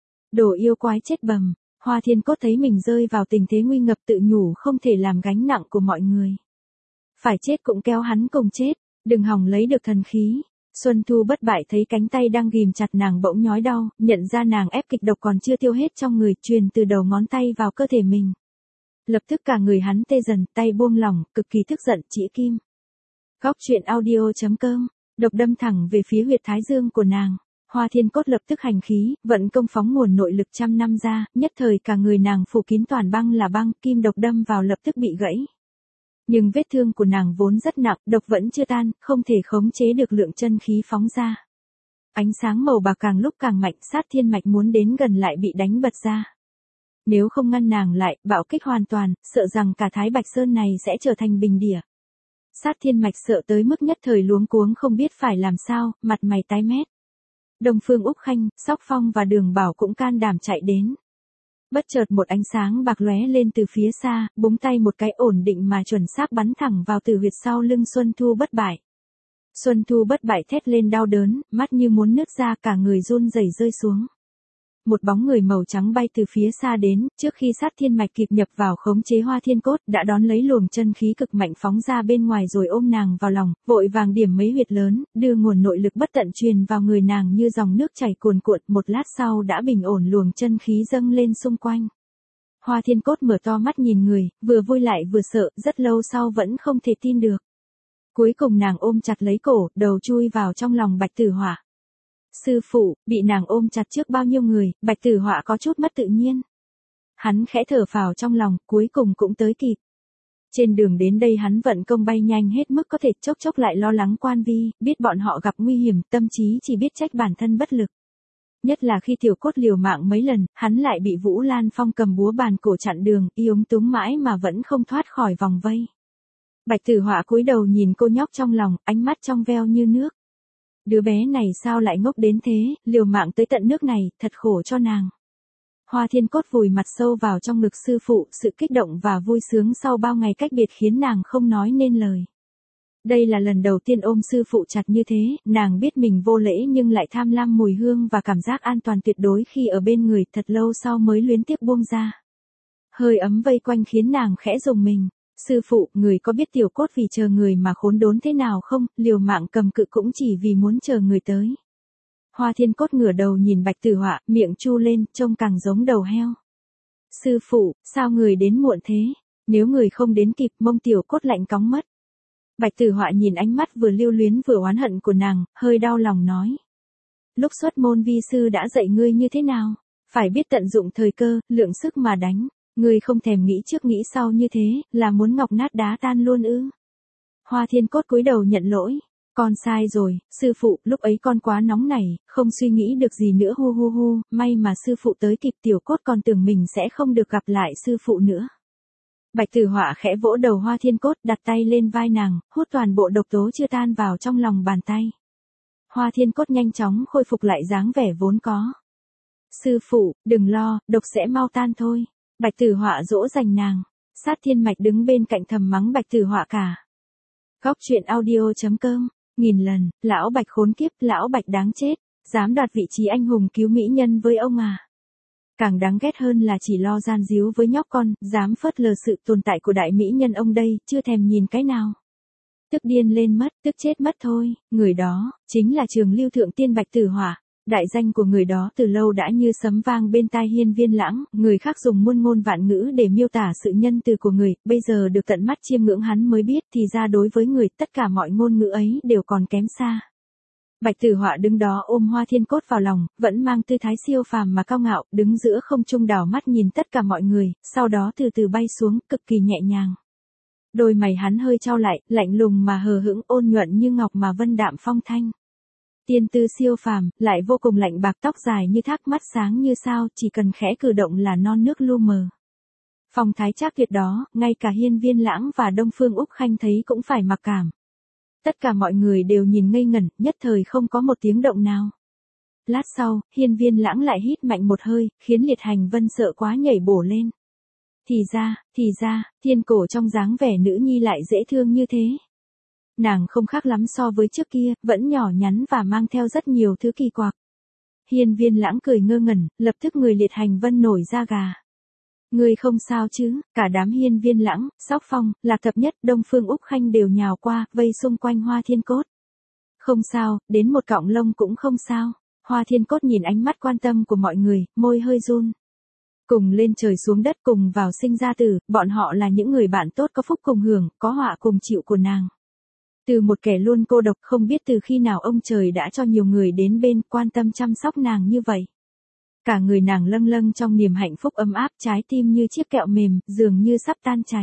Đồ yêu quái chết bầm. Hoa Thiên Cốt thấy mình rơi vào tình thế nguy ngập, tự nhủ không thể làm gánh nặng của mọi người. Phải chết cũng kéo hắn cùng chết, đừng hòng lấy được thần khí. Xuân Thu Bất Bại thấy cánh tay đang ghìm chặt nàng bỗng nhói đau, nhận ra nàng ép kịch độc còn chưa tiêu hết trong người, truyền từ đầu ngón tay vào cơ thể mình. Lập tức cả người hắn tê dần, tay buông lỏng, cực kỳ tức giận, chỉ kim. Góc truyện audio.com, độc đâm thẳng về phía huyệt thái dương của nàng. Hoa Thiên Cốt lập tức hành khí, vận công phóng nguồn nội lực trăm năm ra, nhất thời cả người nàng phủ kín toàn băng là băng, kim độc đâm vào lập tức bị gãy. Nhưng vết thương của nàng vốn rất nặng, độc vẫn chưa tan, không thể khống chế được lượng chân khí phóng ra. Ánh sáng màu bạc càng lúc càng mạnh, Sát Thiên Mạch muốn đến gần lại bị đánh bật ra. Nếu không ngăn nàng lại, bạo kích hoàn toàn, sợ rằng cả Thái Bạch Sơn này sẽ trở thành bình địa. Sát Thiên Mạch sợ tới mức nhất thời luống cuống không biết phải làm sao, mặt mày tái mét. Đông Phương Úc Khanh, Sóc Phong và Đường Bảo cũng can đảm chạy đến. Bất chợt một ánh sáng bạc lóe lên từ phía xa, búng tay một cái ổn định mà chuẩn xác bắn thẳng vào tử huyệt sau lưng Xuân Thu Bất Bại. Xuân Thu Bất Bại thét lên đau đớn, mắt như muốn nứt ra, cả người run rẩy rơi xuống. Một bóng người màu trắng bay từ phía xa đến, trước khi Sát Thiên Mạch kịp nhập vào khống chế Hoa Thiên Cốt, đã đón lấy luồng chân khí cực mạnh phóng ra bên ngoài rồi ôm nàng vào lòng, vội vàng điểm mấy huyệt lớn, đưa nguồn nội lực bất tận truyền vào người nàng như dòng nước chảy cuồn cuộn, một lát sau đã bình ổn luồng chân khí dâng lên xung quanh. Hoa Thiên Cốt mở to mắt nhìn người, vừa vui lại vừa sợ, rất lâu sau vẫn không thể tin được. Cuối cùng nàng ôm chặt lấy cổ, đầu chui vào trong lòng Bạch Tử Họa. Sư phụ, bị nàng ôm chặt trước bao nhiêu người, Bạch Tử Họa có chút mất tự nhiên. Hắn khẽ thở phào trong lòng, cuối cùng cũng tới kịp. Trên đường đến đây hắn vận công bay nhanh hết mức có thể, chốc chốc lại lo lắng Quan Vi, biết bọn họ gặp nguy hiểm, tâm trí chỉ biết trách bản thân bất lực. Nhất là khi Tiểu Cốt liều mạng mấy lần, hắn lại bị Vũ Lan Phong cầm búa bàn cổ chặn đường, yếu túng mãi mà vẫn không thoát khỏi vòng vây. Bạch Tử Họa cúi đầu nhìn cô nhóc trong lòng, ánh mắt trong veo như nước. Đứa bé này sao lại ngốc đến thế, liều mạng tới tận nước này, thật khổ cho nàng. Hoa Thiên Cốt vùi mặt sâu vào trong ngực sư phụ, sự kích động và vui sướng sau bao ngày cách biệt khiến nàng không nói nên lời. Đây là lần đầu tiên ôm sư phụ chặt như thế, nàng biết mình vô lễ nhưng lại tham lam mùi hương và cảm giác an toàn tuyệt đối khi ở bên người, thật lâu sau mới luyến tiếc buông ra. Hơi ấm vây quanh khiến nàng khẽ rùng mình. Sư phụ, người có biết Tiểu Cốt vì chờ người mà khốn đốn thế nào không, liều mạng cầm cự cũng chỉ vì muốn chờ người tới. Hoa Thiên Cốt ngửa đầu nhìn Bạch Tử Họa, miệng chu lên, trông càng giống đầu heo. Sư phụ, sao người đến muộn thế? Nếu người không đến kịp, mông Tiểu Cốt lạnh cóng mất. Bạch Tử Họa nhìn ánh mắt vừa lưu luyến vừa oán hận của nàng, hơi đau lòng nói. Lúc xuất môn vi sư đã dạy ngươi như thế nào? Phải biết tận dụng thời cơ, lượng sức mà đánh. Ngươi không thèm nghĩ trước nghĩ sau như thế, là muốn ngọc nát đá tan luôn ư? Hoa Thiên Cốt cúi đầu nhận lỗi. Con sai rồi, sư phụ, lúc ấy con quá nóng nảy, không suy nghĩ được gì nữa hu hu hu, may mà sư phụ tới kịp. Tiểu Cốt còn tưởng mình sẽ không được gặp lại sư phụ nữa. Bạch Tử Họa khẽ vỗ đầu Hoa Thiên Cốt, đặt tay lên vai nàng, hút toàn bộ độc tố chưa tan vào trong lòng bàn tay. Hoa Thiên Cốt nhanh chóng khôi phục lại dáng vẻ vốn có. Sư phụ, đừng lo, độc sẽ mau tan thôi. Bạch Tử Họa dỗ dành nàng. Sát Thiên Mạch đứng bên cạnh thầm mắng Bạch Tử Họa cả. Góc truyện audio.com, nghìn lần, lão Bạch khốn kiếp, lão Bạch đáng chết, dám đoạt vị trí anh hùng cứu mỹ nhân với ông à. Càng đáng ghét hơn là chỉ lo gian díu với nhóc con, dám phớt lờ sự tồn tại của đại mỹ nhân ông đây, chưa thèm nhìn cái nào. Tức điên lên mất, tức chết mất thôi, người đó, chính là Trường Lưu Thượng Tiên Bạch Tử Họa. Đại danh của người đó từ lâu đã như sấm vang bên tai Hiên Viên Lãng, người khác dùng muôn ngôn vạn ngữ để miêu tả sự nhân từ của người, bây giờ được tận mắt chiêm ngưỡng hắn mới biết thì ra đối với người tất cả mọi ngôn ngữ ấy đều còn kém xa. Bạch Tử Họa đứng đó ôm Hoa Thiên Cốt vào lòng, vẫn mang tư thái siêu phàm mà cao ngạo, đứng giữa không trung đảo mắt nhìn tất cả mọi người, sau đó từ từ bay xuống, cực kỳ nhẹ nhàng. Đôi mày hắn hơi chau lại, lạnh lùng mà hờ hững, ôn nhuận như ngọc mà vân đạm phong thanh. Tiên tư siêu phàm, lại vô cùng lạnh bạc, tóc dài như thác, mắt sáng như sao, chỉ cần khẽ cử động là non nước lu mờ. Phong thái trác tuyệt đó, ngay cả Hiên Viên Lãng và Đông Phương Úc Khanh thấy cũng phải mặc cảm. Tất cả mọi người đều nhìn ngây ngẩn, nhất thời không có một tiếng động nào. Lát sau, Hiên Viên Lãng lại hít mạnh một hơi, khiến Liệt Hành Vân sợ quá nhảy bổ lên. Thì ra, thiên cổ trong dáng vẻ nữ nhi lại dễ thương như thế. Nàng không khác lắm so với trước kia, vẫn nhỏ nhắn và mang theo rất nhiều thứ kỳ quặc. Hiên Viên Lãng cười ngơ ngẩn, lập tức người Liệt Hành Vân nổi da gà. Ngươi không sao chứ? Cả đám Hiên Viên Lãng, Sóc Phong, Lạc Thập Nhất, Đông Phương Úc Khanh đều nhào qua, vây xung quanh Hoa Thiên Cốt. Không sao, đến một cọng lông cũng không sao. Hoa Thiên Cốt nhìn ánh mắt quan tâm của mọi người, môi hơi run. Cùng lên trời xuống đất, cùng vào sinh ra tử, bọn họ là những người bạn tốt có phúc cùng hưởng, có họa cùng chịu của nàng. Từ một kẻ luôn cô độc, không biết từ khi nào ông trời đã cho nhiều người đến bên quan tâm chăm sóc nàng như vậy. Cả người nàng lâng lâng trong niềm hạnh phúc ấm áp, trái tim như chiếc kẹo mềm, dường như sắp tan chảy.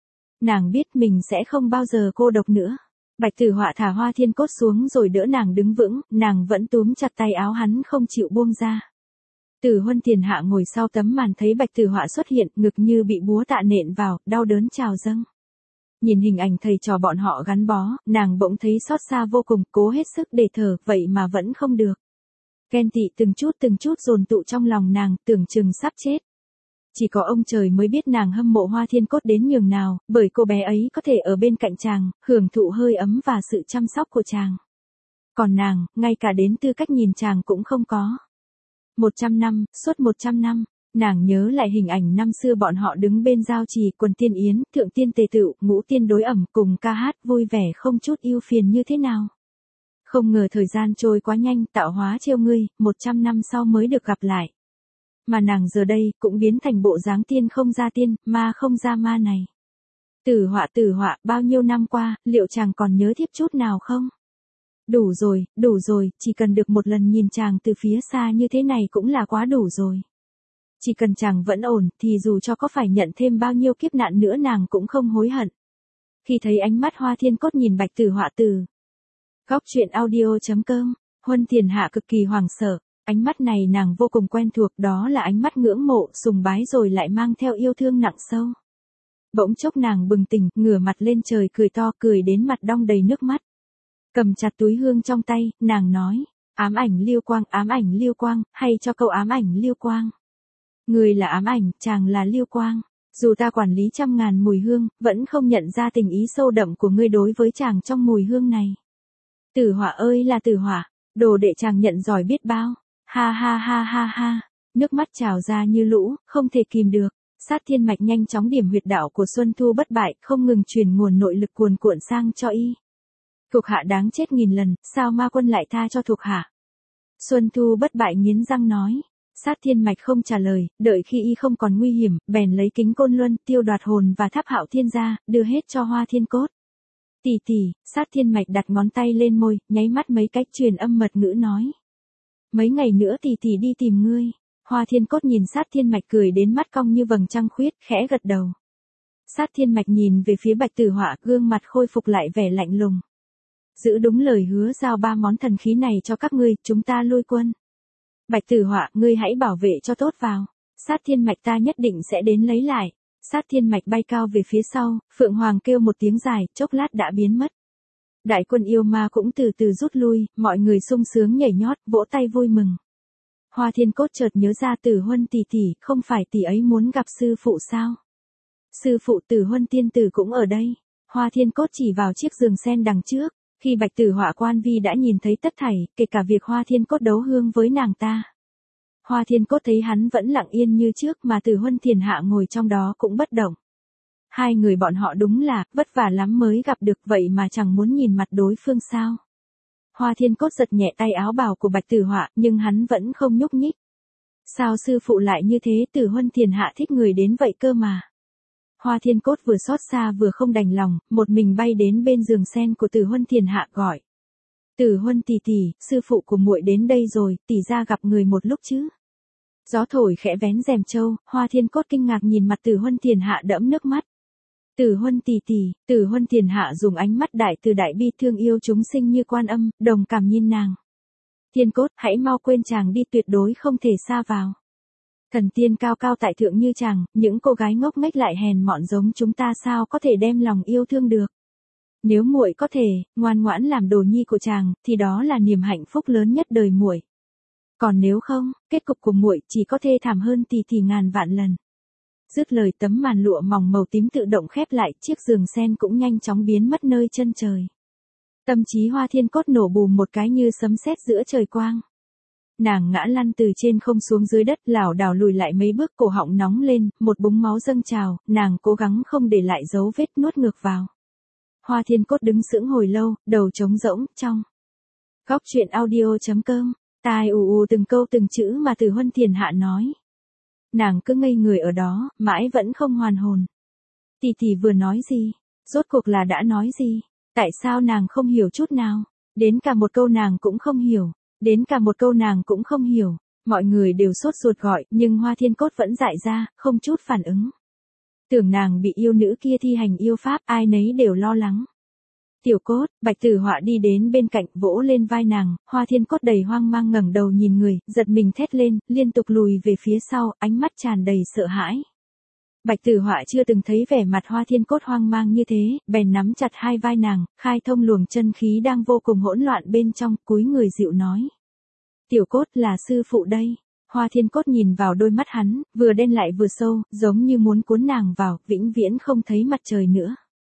Nàng biết mình sẽ không bao giờ cô độc nữa. Bạch Tử Họa thả Hoa Thiên Cốt xuống rồi đỡ nàng đứng vững, nàng vẫn túm chặt tay áo hắn không chịu buông ra. Tử Huân Thiền Hạ ngồi sau tấm màn thấy Bạch Tử Họa xuất hiện, ngực như bị búa tạ nện vào, đau đớn trào dâng. Nhìn hình ảnh thầy trò bọn họ gắn bó, nàng bỗng thấy xót xa vô cùng, cố hết sức để thở, vậy mà vẫn không được. Ghen tị từng chút dồn tụ trong lòng nàng, tưởng chừng sắp chết. Chỉ có ông trời mới biết nàng hâm mộ Hoa Thiên Cốt đến nhường nào, bởi cô bé ấy có thể ở bên cạnh chàng, hưởng thụ hơi ấm và sự chăm sóc của chàng. Còn nàng, ngay cả đến tư cách nhìn chàng cũng không có. 100 năm, suốt 100 năm, nàng nhớ lại hình ảnh năm xưa bọn họ đứng bên giao trì, quần tiên yến, thượng tiên tề tựu, ngũ tiên đối ẩm, cùng ca hát vui vẻ không chút ưu phiền như thế nào. Không ngờ thời gian trôi quá nhanh, tạo hóa trêu ngươi, 100 năm sau mới được gặp lại. Mà nàng giờ đây, cũng biến thành bộ dáng tiên không ra tiên, ma không ra ma này. Tử Họa, bao nhiêu năm qua, liệu chàng còn nhớ thiếp chút nào không? Đủ rồi, chỉ cần được một lần nhìn chàng từ phía xa như thế này cũng là quá đủ rồi. Chỉ cần chàng vẫn ổn, thì dù cho có phải nhận thêm bao nhiêu kiếp nạn nữa nàng cũng không hối hận. Khi thấy ánh mắt Hoa Thiên Cốt nhìn Bạch Tử Họa từ góc truyện audio.com, Huân Thiền Hạ cực kỳ hoảng sợ. Ánh mắt này nàng vô cùng quen thuộc, đó là ánh mắt ngưỡng mộ, sùng bái rồi lại mang theo yêu thương nặng sâu. Bỗng chốc nàng bừng tỉnh, ngửa mặt lên trời cười to, cười đến mặt đong đầy nước mắt. Cầm chặt túi hương trong tay, nàng nói, ám ảnh Liêu Quang, hay cho câu ám ảnh Liêu Quang. Người là ám ảnh, chàng là Liêu Quang. Dù ta quản lý trăm ngàn mùi hương, vẫn không nhận ra tình ý sâu đậm của ngươi đối với chàng trong mùi hương này. Tử Họa ơi là Tử Họa, đồ đệ chàng nhận giỏi biết bao. Ha, nước mắt trào ra như lũ, không thể kìm được. Sát thiên mạch nhanh chóng điểm huyệt đạo của Xuân Thu bất bại, không ngừng truyền nguồn nội lực cuồn cuộn sang cho y. Thuộc hạ đáng chết nghìn lần, sao ma quân lại tha cho thuộc hạ? Xuân Thu bất bại nghiến răng nói. Sát thiên mạch không trả lời, đợi khi y không còn nguy hiểm, bèn lấy kính côn luân, tiêu đoạt hồn và tháp Hạo Thiên ra, đưa hết cho Hoa Thiên Cốt. Tỷ, sát thiên mạch đặt ngón tay lên môi, nháy mắt mấy cách truyền âm mật ngữ nói. Mấy ngày nữa tỷ đi tìm ngươi. Hoa Thiên Cốt nhìn sát thiên mạch cười đến mắt cong như vầng trăng khuyết, khẽ gật đầu. Sát thiên mạch nhìn về phía Bạch Tử Họa, gương mặt khôi phục lại vẻ lạnh lùng. Giữ đúng lời hứa, giao 3 món thần khí này cho các ngươi, chúng ta lui quân. Bạch Tử Họa, ngươi hãy bảo vệ cho tốt vào. Sát thiên mạch ta nhất định sẽ đến lấy lại. Sát thiên mạch bay cao về phía sau, Phượng Hoàng kêu một tiếng dài, chốc lát đã biến mất. Đại quân yêu ma cũng từ từ rút lui, mọi người sung sướng nhảy nhót, vỗ tay vui mừng. Hoa Thiên Cốt chợt nhớ ra Tử Huân tỷ, không phải tỷ ấy muốn gặp sư phụ sao? Sư phụ Tử Huân tiên tử cũng ở đây. Hoa Thiên Cốt chỉ vào chiếc giường sen đằng trước, khi Bạch Tử Họa quan vi đã nhìn thấy tất thảy, kể cả việc Hoa Thiên Cốt đấu hương với nàng ta. Hoa Thiên Cốt thấy hắn vẫn lặng yên như trước mà Tử Huân Thiền Hạ ngồi trong đó cũng bất động. Hai người bọn họ đúng là vất vả lắm mới gặp được, vậy mà chẳng muốn nhìn mặt đối phương sao? Hoa Thiên Cốt giật nhẹ tay áo bào của Bạch Tử Họa, nhưng hắn vẫn không nhúc nhích. Sao sư phụ lại như thế? Tử Huân Thiền Hạ thích người đến vậy cơ mà. Hoa Thiên Cốt vừa xót xa vừa không đành lòng, một mình bay đến bên giường sen của Tử Huân Thiền Hạ gọi. Tử Huân tỷ, sư phụ của muội đến đây rồi, tỷ ra gặp người một lúc chứ. Gió thổi khẽ vén rèm trâu, Hoa Thiên Cốt kinh ngạc nhìn mặt Tử Huân Thiền Hạ đẫm nước mắt. Tử Huân tỷ, Tử Huân Thiền Hạ dùng ánh mắt đại từ đại bi thương yêu chúng sinh như Quan Âm, đồng cảm nhìn nàng. Thiên Cốt, hãy mau quên chàng đi, tuyệt đối không thể xa vào. Thần tiên cao cao tại thượng như chàng, những cô gái ngốc nghếch lại hèn mọn giống chúng ta sao có thể đem lòng yêu thương được. Nếu muội có thể, ngoan ngoãn làm đồ nhi của chàng, thì đó là niềm hạnh phúc lớn nhất đời muội. Còn nếu không, kết cục của muội chỉ có thê thảm hơn tỷ ngàn vạn lần. Dứt lời tấm màn lụa mỏng màu tím tự động khép lại, chiếc giường sen cũng nhanh chóng biến mất nơi chân trời. Tâm trí Hoa Thiên Cốt nổ bùm một cái như sấm sét giữa trời quang. Nàng ngã lăn từ trên không xuống dưới đất, lảo đảo lùi lại mấy bước, cổ họng nóng lên, một búng máu dâng trào, nàng cố gắng không để lại dấu vết, nuốt ngược vào. Hoa Thiên Cốt đứng sững hồi lâu, đầu trống rỗng, trong Góc chuyện audio.com, tai ù ù từng câu từng chữ mà Từ Huân Thiền Hạ nói. Nàng cứ ngây người ở đó, mãi vẫn không hoàn hồn. Tỷ tỷ vừa nói gì? Rốt cuộc là đã nói gì? Tại sao nàng không hiểu chút nào? Đến cả một câu nàng cũng không hiểu. Mọi người đều sốt ruột gọi, nhưng Hoa Thiên Cốt vẫn dại ra, không chút phản ứng. Tưởng nàng bị yêu nữ kia thi hành yêu pháp, ai nấy đều lo lắng. Tiểu Cốt, Bạch Tử Họa đi đến bên cạnh, vỗ lên vai nàng, Hoa Thiên Cốt đầy hoang mang ngẩng đầu nhìn người, giật mình thét lên, liên tục lùi về phía sau, ánh mắt tràn đầy sợ hãi. Bạch Tử Họa chưa từng thấy vẻ mặt Hoa Thiên Cốt hoang mang như thế, bèn nắm chặt hai vai nàng, khai thông luồng chân khí đang vô cùng hỗn loạn bên trong, cúi người dịu nói. Tiểu Cốt, là sư phụ đây. Hoa Thiên Cốt nhìn vào đôi mắt hắn, vừa đen lại vừa sâu, giống như muốn cuốn nàng vào, vĩnh viễn không thấy mặt trời nữa.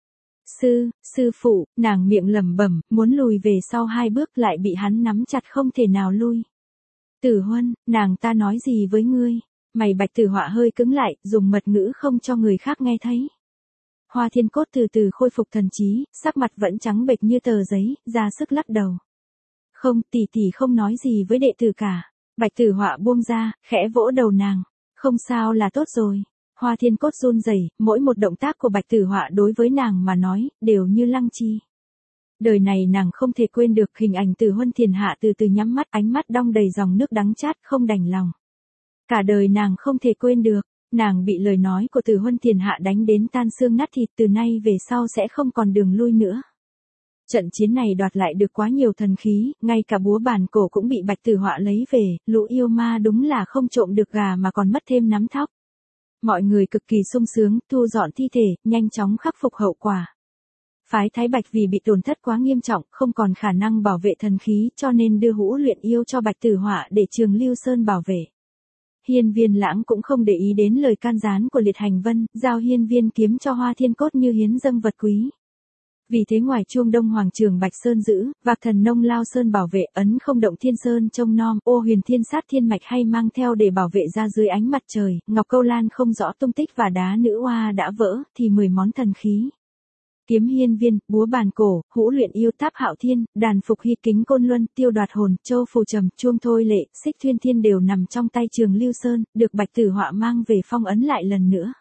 Sư phụ, nàng miệng lẩm bẩm, muốn lùi về sau 2 bước lại bị hắn nắm chặt không thể nào lui. Tử Huân, nàng ta nói gì với ngươi? Mày Bạch Tử Họa hơi cứng lại, dùng mật ngữ không cho người khác nghe thấy. Hoa Thiên Cốt từ từ khôi phục thần trí, sắc mặt vẫn trắng bệch như tờ giấy, ra sức lắc đầu. Không, tỷ không nói gì với đệ tử cả. Bạch Tử Họa buông ra, khẽ vỗ đầu nàng. Không sao là tốt rồi. Hoa Thiên Cốt run rẩy, mỗi một động tác của Bạch Tử Họa đối với nàng mà nói, đều như lăng chi. Đời này nàng không thể quên được hình ảnh Từ Huân Thiền Hạ từ từ nhắm mắt, ánh mắt đong đầy dòng nước đắng chát không đành lòng. Cả đời nàng không thể quên được, nàng bị lời nói của Từ Huân Thiền Hạ đánh đến tan xương nát thịt, từ nay về sau sẽ không còn đường lui nữa. Trận chiến này đoạt lại được quá nhiều thần khí, ngay cả búa bàn cổ cũng bị Bạch Tử Họa lấy về, lũ yêu ma đúng là không trộm được gà mà còn mất thêm nắm thóc. Mọi người cực kỳ sung sướng, thu dọn thi thể, nhanh chóng khắc phục hậu quả. Phái Thái Bạch vì bị tổn thất quá nghiêm trọng, không còn khả năng bảo vệ thần khí, cho nên đưa hũ luyện yêu cho Bạch Tử Họa để Trường Lưu Sơn bảo vệ. Hiên Viên Lãng cũng không để ý đến lời can gián của Liệt Hành Vân, giao hiên viên kiếm cho Hoa Thiên Cốt như hiến dâng vật quý. Vì thế ngoài chuông Đông Hoàng Trường Bạch Sơn giữ, Vạc Thần Nông Lao Sơn bảo vệ, Ấn Không Động Thiên Sơn trông nom, Ô Huyền Thiên Sát Thiên Mạch hay mang theo để bảo vệ ra dưới ánh mặt trời, Ngọc Câu Lan không rõ tung tích và đá nữ hoa đã vỡ, thì 10 món thần khí. Kiếm hiên viên, búa bàn cổ, hũ luyện yêu, Tháp Hạo Thiên, đàn phục hy, kính côn luân, tiêu đoạt hồn, châu phù trầm, chuông thôi lệ, xích thuyên thiên đều nằm trong tay Trường Lưu Sơn, được Bạch Tử Họa mang về phong ấn lại lần nữa.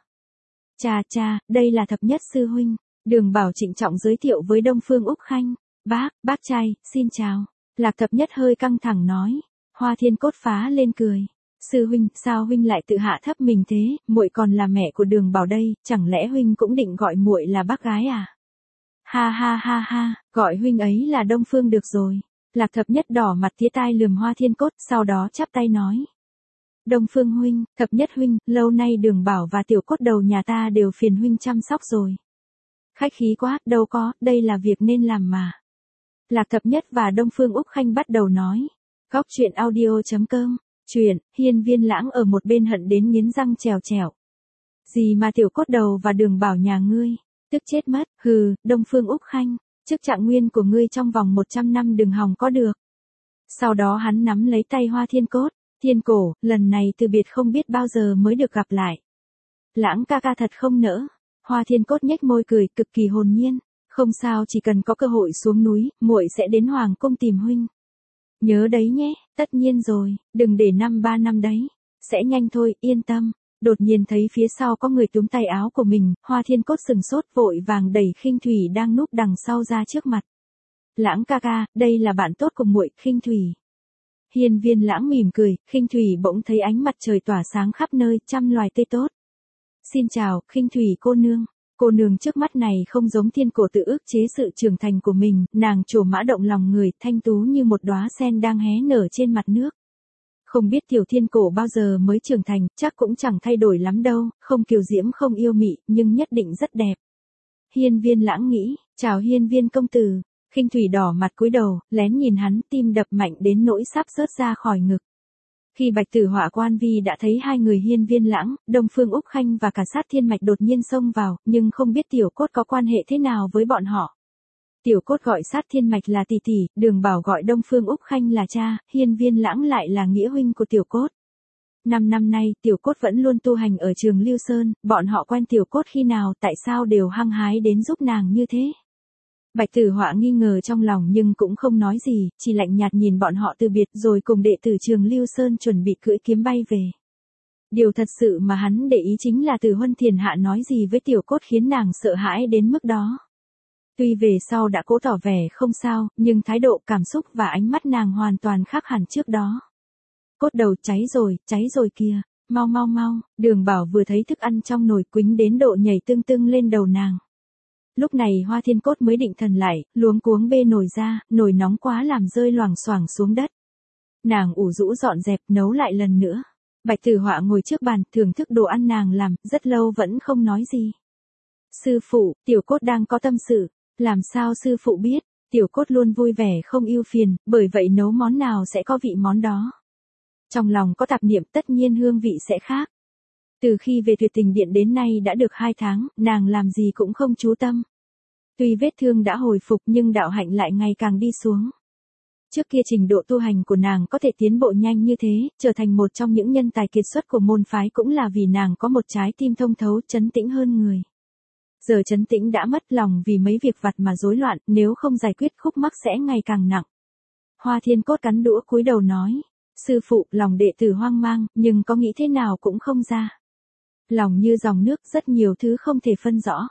Cha, đây là thập nhất sư huynh. Đường Bảo trịnh trọng giới thiệu với Đông Phương Úc Khanh. Bác trai, xin chào. Lạc thập nhất hơi căng thẳng nói. Hoa Thiên Cốt phá lên cười. Sư huynh, sao huynh lại tự hạ thấp mình thế, muội còn là mẹ của Đường Bảo đây, chẳng lẽ huynh cũng định gọi muội là bác gái à? Ha, gọi huynh ấy là Đông Phương được rồi. Lạc thập nhất đỏ mặt tía tai lườm Hoa Thiên Cốt, sau đó chắp tay nói. Đông Phương huynh, thập nhất huynh, lâu nay Đường Bảo và Tiểu Cốt đầu nhà ta đều phiền huynh chăm sóc rồi. Khách khí quá, đâu có, đây là việc nên làm mà. Lạc thập nhất và Đông Phương Úc Khanh bắt đầu nói. Góc chuyện audio.com, chuyện, Hiên Viên Lãng ở một bên hận đến nghiến răng trèo. Gì mà Tiểu Cốt đầu và Đường Bảo nhà ngươi, tức chết mất, hừ, Đông Phương Úc Khanh, chức trạng nguyên của ngươi trong vòng 100 năm đừng hòng có được. Sau đó hắn nắm lấy tay Hoa Thiên Cốt, Thiên Cổ, lần này từ biệt không biết bao giờ mới được gặp lại. Lãng ca ca thật không nỡ. Hoa Thiên Cốt nhếch môi cười, cực kỳ hồn nhiên. Không sao, chỉ cần có cơ hội xuống núi, muội sẽ đến Hoàng cung tìm huynh. Nhớ đấy nhé, tất nhiên rồi, đừng để 3 năm đấy. Sẽ nhanh thôi, yên tâm. Đột nhiên thấy phía sau có người túm tay áo của mình, Hoa Thiên Cốt sừng sốt vội vàng đẩy Khinh Thủy đang núp đằng sau ra trước mặt. Lãng ca ca, đây là bạn tốt của muội, Khinh Thủy. Hiên Viên Lãng mỉm cười, Khinh Thủy bỗng thấy ánh mặt trời tỏa sáng khắp nơi, trăm loài tươi tốt. Xin chào, Khinh Thủy cô nương trước mắt này không giống Thiên Cổ tự ức chế sự trưởng thành của mình, nàng trổ mã động lòng người, thanh tú như một đóa sen đang hé nở trên mặt nước. Không biết tiểu Thiên Cổ bao giờ mới trưởng thành, chắc cũng chẳng thay đổi lắm đâu, không kiều diễm không yêu mị, nhưng nhất định rất đẹp. Hiên Viên Lãng nghĩ, chào Hiên Viên công tử. Khinh Thủy đỏ mặt cúi đầu, lén nhìn hắn, tim đập mạnh đến nỗi sắp rớt ra khỏi ngực. Khi Bạch Tử Họa Quan Vi đã thấy hai người Hiên Viên Lãng, Đông Phương Úc Khanh và cả Sát Thiên Mạch đột nhiên xông vào, nhưng không biết Tiểu Cốt có quan hệ thế nào với bọn họ. Tiểu Cốt gọi Sát Thiên Mạch là tỷ tỷ, Đường Bảo gọi Đông Phương Úc Khanh là cha, Hiên Viên Lãng lại là nghĩa huynh của Tiểu Cốt. 5 năm nay, Tiểu Cốt vẫn luôn tu hành ở Trường Lưu Sơn, bọn họ quen Tiểu Cốt khi nào, tại sao đều hăng hái đến giúp nàng như thế? Bạch Tử Họa nghi ngờ trong lòng nhưng cũng không nói gì, chỉ lạnh nhạt nhìn bọn họ từ biệt rồi cùng đệ tử Trường Lưu Sơn chuẩn bị cưỡi kiếm bay về. Điều thật sự mà hắn để ý chính là Từ Huân Thiền Hạ nói gì với Tiểu Cốt khiến nàng sợ hãi đến mức đó. Tuy về sau đã cố tỏ vẻ không sao, nhưng thái độ, cảm xúc và ánh mắt nàng hoàn toàn khác hẳn trước đó. Cốt đầu cháy rồi kìa, mau mau mau, Đường Bảo vừa thấy thức ăn trong nồi quính đến độ nhảy tưng tưng lên đầu nàng. Lúc này Hoa Thiên Cốt mới định thần lại, luống cuống bê nồi ra, nồi nóng quá làm rơi loảng xoảng xuống đất. Nàng ủ rũ dọn dẹp nấu lại lần nữa. Bạch Tử Họa ngồi trước bàn, thưởng thức đồ ăn nàng làm, rất lâu vẫn không nói gì. Sư phụ, Tiểu Cốt đang có tâm sự, làm sao sư phụ biết, Tiểu Cốt luôn vui vẻ không ưu phiền, bởi vậy nấu món nào sẽ có vị món đó. Trong lòng có tạp niệm tất nhiên hương vị sẽ khác. Từ khi về Tuyệt Tình Điện đến nay đã được 2 tháng, nàng làm gì cũng không chú tâm. Tuy vết thương đã hồi phục nhưng đạo hạnh lại ngày càng đi xuống. Trước kia trình độ tu hành của nàng có thể tiến bộ nhanh như thế, trở thành một trong những nhân tài kiệt xuất của môn phái cũng là vì nàng có một trái tim thông thấu trấn tĩnh hơn người. Giờ trấn tĩnh đã mất, lòng vì mấy việc vặt mà rối loạn, nếu không giải quyết khúc mắc sẽ ngày càng nặng. Hoa Thiên Cốt cắn đũa cúi đầu nói, sư phụ, lòng đệ tử hoang mang, nhưng có nghĩ thế nào cũng không ra. Lòng như dòng nước, rất nhiều thứ không thể phân rõ.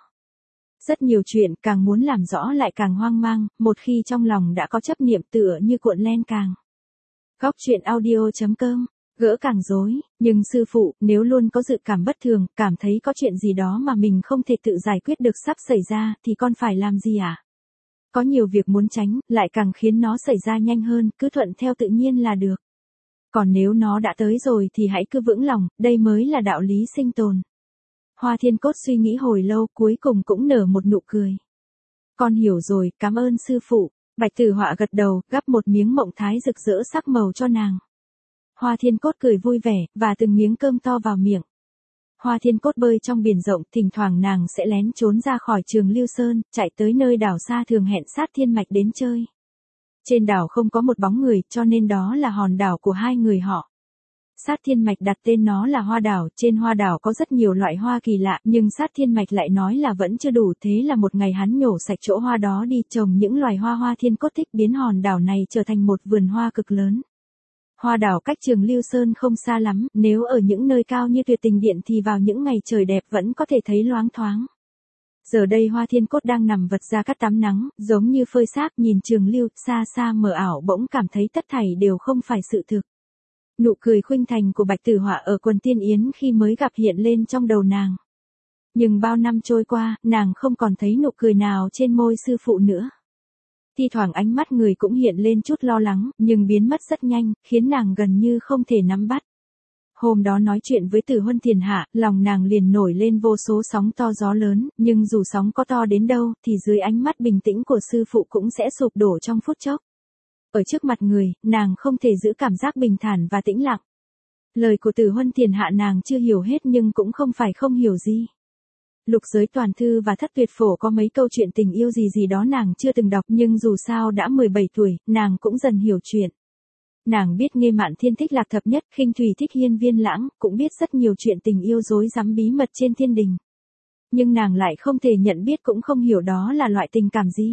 Rất nhiều chuyện càng muốn làm rõ lại càng hoang mang, một khi trong lòng đã có chấp niệm tựa như cuộn len càng. Góc truyện audio.com, gỡ càng rối, nhưng sư phụ, nếu luôn có dự cảm bất thường, cảm thấy có chuyện gì đó mà mình không thể tự giải quyết được sắp xảy ra, thì con phải làm gì à? Có nhiều việc muốn tránh, lại càng khiến nó xảy ra nhanh hơn, cứ thuận theo tự nhiên là được. Còn nếu nó đã tới rồi thì hãy cứ vững lòng, đây mới là đạo lý sinh tồn. Hoa Thiên Cốt suy nghĩ hồi lâu, cuối cùng cũng nở một nụ cười. Con hiểu rồi, cảm ơn sư phụ. Bạch Tử Họa gật đầu, gắp một miếng mộng thái rực rỡ sắc màu cho nàng. Hoa Thiên Cốt cười vui vẻ, và từng miếng cơm to vào miệng. Hoa Thiên Cốt bơi trong biển rộng, thỉnh thoảng nàng sẽ lén trốn ra khỏi Trường Lưu Sơn, chạy tới nơi đảo xa thường hẹn Sát Thiên Mạch đến chơi. Trên đảo không có một bóng người, cho nên đó là hòn đảo của hai người họ. Sát Thiên Mạch đặt tên nó là Hoa Đảo, trên Hoa Đảo có rất nhiều loại hoa kỳ lạ, nhưng Sát Thiên Mạch lại nói là vẫn chưa đủ, thế là một ngày hắn nhổ sạch chỗ hoa đó đi, trồng những loài hoa. Hoa Thiên Cốt thích biến hòn đảo này trở thành một vườn hoa cực lớn. Hoa Đảo cách Trường Lưu Sơn không xa lắm, nếu ở những nơi cao như Tuyệt Tình Điện thì vào những ngày trời đẹp vẫn có thể thấy loáng thoáng. Giờ đây Hoa Thiên Cốt đang nằm vật ra cắt tắm nắng, giống như phơi xác, nhìn Trường Lưu, xa xa mờ ảo, bỗng cảm thấy tất thảy đều không phải sự thực. Nụ cười khuynh thành của Bạch Tử Họa ở quần tiên yến khi mới gặp hiện lên trong đầu nàng. Nhưng bao năm trôi qua, nàng không còn thấy nụ cười nào trên môi sư phụ nữa. Thi thoảng ánh mắt người cũng hiện lên chút lo lắng, nhưng biến mất rất nhanh, khiến nàng gần như không thể nắm bắt. Hôm đó nói chuyện với Từ Huân Thiền Hạ, lòng nàng liền nổi lên vô số sóng to gió lớn, nhưng dù sóng có to đến đâu, thì dưới ánh mắt bình tĩnh của sư phụ cũng sẽ sụp đổ trong phút chốc. Ở trước mặt người, nàng không thể giữ cảm giác bình thản và tĩnh lặng. Lời của Từ Huân Thiền Hạ nàng chưa hiểu hết nhưng cũng không phải không hiểu gì. Lục Giới Toàn Thư và Thất Tuyệt Phổ có mấy câu chuyện tình yêu gì đó nàng chưa từng đọc, nhưng dù sao đã 17 tuổi, nàng cũng dần hiểu chuyện. Nàng biết Nghê Mạn Thiên thích Lạc Thập Nhất, Khinh Thủy thích Hiên Viên Lãng, cũng biết rất nhiều chuyện tình yêu rối rắm bí mật trên thiên đình. Nhưng nàng lại không thể nhận biết, cũng không hiểu đó là loại tình cảm gì.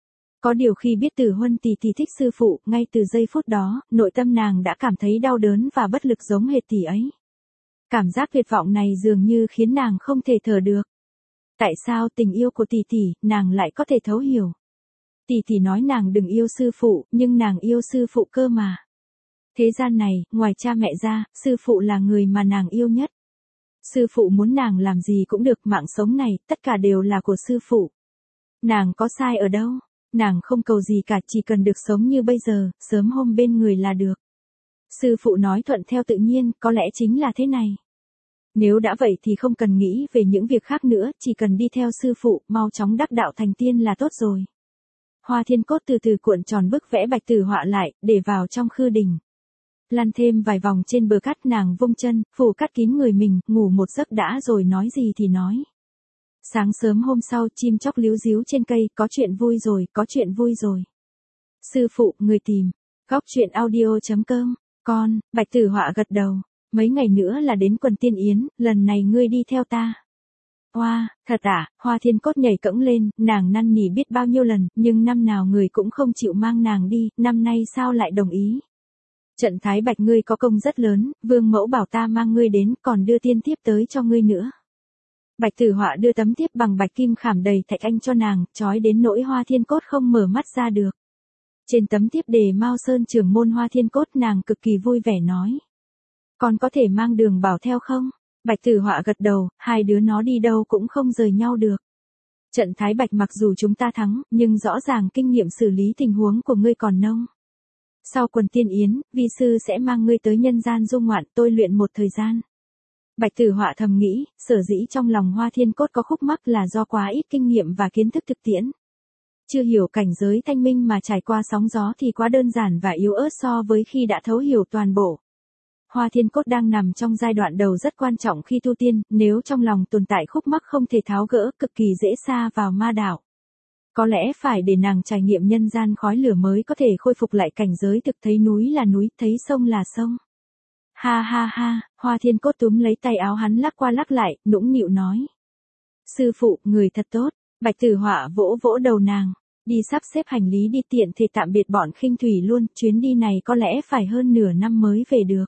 Có điều khi biết Từ Huân tỷ tỷ thích sư phụ, ngay từ giây phút đó, nội tâm nàng đã cảm thấy đau đớn và bất lực giống hệt tỷ ấy. Cảm giác tuyệt vọng này dường như khiến nàng không thể thở được. Tại sao tình yêu của tỷ tỷ, nàng lại có thể thấu hiểu? Tỷ tỷ nói nàng đừng yêu sư phụ, nhưng nàng yêu sư phụ cơ mà. Thế gian này, ngoài cha mẹ ra, sư phụ là người mà nàng yêu nhất. Sư phụ muốn nàng làm gì cũng được, mạng sống này, tất cả đều là của sư phụ. Nàng có sai ở đâu? Nàng không cầu gì cả, chỉ cần được sống như bây giờ, sớm hôm bên người là được. Sư phụ nói thuận theo tự nhiên, có lẽ chính là thế này. Nếu đã vậy thì không cần nghĩ về những việc khác nữa, chỉ cần đi theo sư phụ, mau chóng đắc đạo thành tiên là tốt rồi. Hoa Thiên Cốt từ từ cuộn tròn bức vẽ Bạch Tử Họa lại, để vào trong khư đình. Lăn thêm vài vòng trên bờ cát, nàng vung chân, phủ cát kín người mình, ngủ một giấc đã rồi nói gì thì nói. Sáng sớm hôm sau, chim chóc líu ríu trên cây, có chuyện vui rồi, có chuyện vui rồi. Sư phụ, người tìm. Góc truyện audio.com. Con, Bạch Tử Họa gật đầu. Mấy ngày nữa là đến quần tiên yến, lần này ngươi đi theo ta. Hoa, thật à, Hoa Thiên Cốt nhảy cẫng lên, nàng năn nỉ biết bao nhiêu lần, nhưng năm nào người cũng không chịu mang nàng đi, năm nay sao lại đồng ý. Trận Thái Bạch ngươi có công rất lớn, vương mẫu bảo ta mang ngươi đến, còn đưa tiên thiếp tới cho ngươi nữa. Bạch Tử Họa đưa tấm thiếp bằng bạch kim khảm đầy thạch anh cho nàng, trói đến nỗi Hoa Thiên Cốt không mở mắt ra được. Trên tấm thiếp đề Mao Sơn trưởng môn Hoa Thiên Cốt, nàng cực kỳ vui vẻ nói. Con có thể mang Đường Bảo theo không? Bạch Tử Họa gật đầu, hai đứa nó đi đâu cũng không rời nhau được. Trận Thái Bạch mặc dù chúng ta thắng, nhưng rõ ràng kinh nghiệm xử lý tình huống của ngươi còn nông. Sau quần tiên yến, vi sư sẽ mang ngươi tới nhân gian du ngoạn tôi luyện một thời gian. Bạch Tử Họa thầm nghĩ, sở dĩ trong lòng Hoa Thiên Cốt có khúc mắc là do quá ít kinh nghiệm và kiến thức thực tiễn. Chưa hiểu cảnh giới thanh minh mà trải qua sóng gió thì quá đơn giản và yếu ớt so với khi đã thấu hiểu toàn bộ. Hoa Thiên Cốt đang nằm trong giai đoạn đầu rất quan trọng khi tu tiên, nếu trong lòng tồn tại khúc mắc không thể tháo gỡ, cực kỳ dễ sa vào ma đạo. Có lẽ phải để nàng trải nghiệm nhân gian khói lửa mới có thể khôi phục lại cảnh giới thực, thấy núi là núi, thấy sông là sông. Ha ha ha, Hoa Thiên Cốt túm lấy tay áo hắn lắc qua lắc lại, nũng nịu nói. Sư phụ, người thật tốt. Bạch Tử Họa vỗ vỗ đầu nàng. Đi sắp xếp hành lý đi, tiện thể tạm biệt bọn khinh thủy luôn, chuyến đi này có lẽ phải hơn nửa năm mới về được.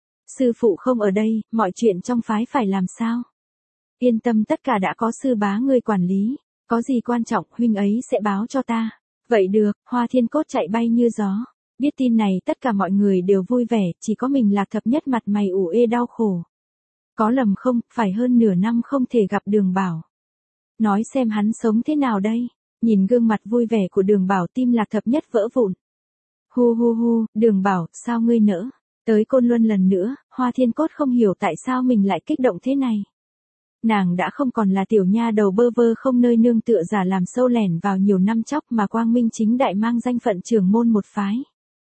Sư phụ không ở đây, mọi chuyện trong phái phải làm sao? Yên tâm, tất cả đã có sư bá người quản lý. Có gì quan trọng, huynh ấy sẽ báo cho ta. Vậy được, Hoa Thiên Cốt chạy bay như gió. Biết tin này tất cả mọi người đều vui vẻ, chỉ có mình Lạc Thập Nhất mặt mày ủ ê đau khổ. Có lầm không, phải hơn nửa năm không thể gặp Đường Bảo. Nói xem hắn sống thế nào đây? Nhìn gương mặt vui vẻ của Đường Bảo, tim Lạc Thập Nhất vỡ vụn. Hu hu hu, Đường Bảo, sao ngươi nỡ? Tới Côn Luân lần nữa, Hoa Thiên Cốt không hiểu tại sao mình lại kích động thế này. Nàng đã không còn là tiểu nha đầu bơ vơ không nơi nương tựa giả làm sâu lẻn vào nhiều năm chóc mà quang minh chính đại mang danh phận trưởng môn một phái.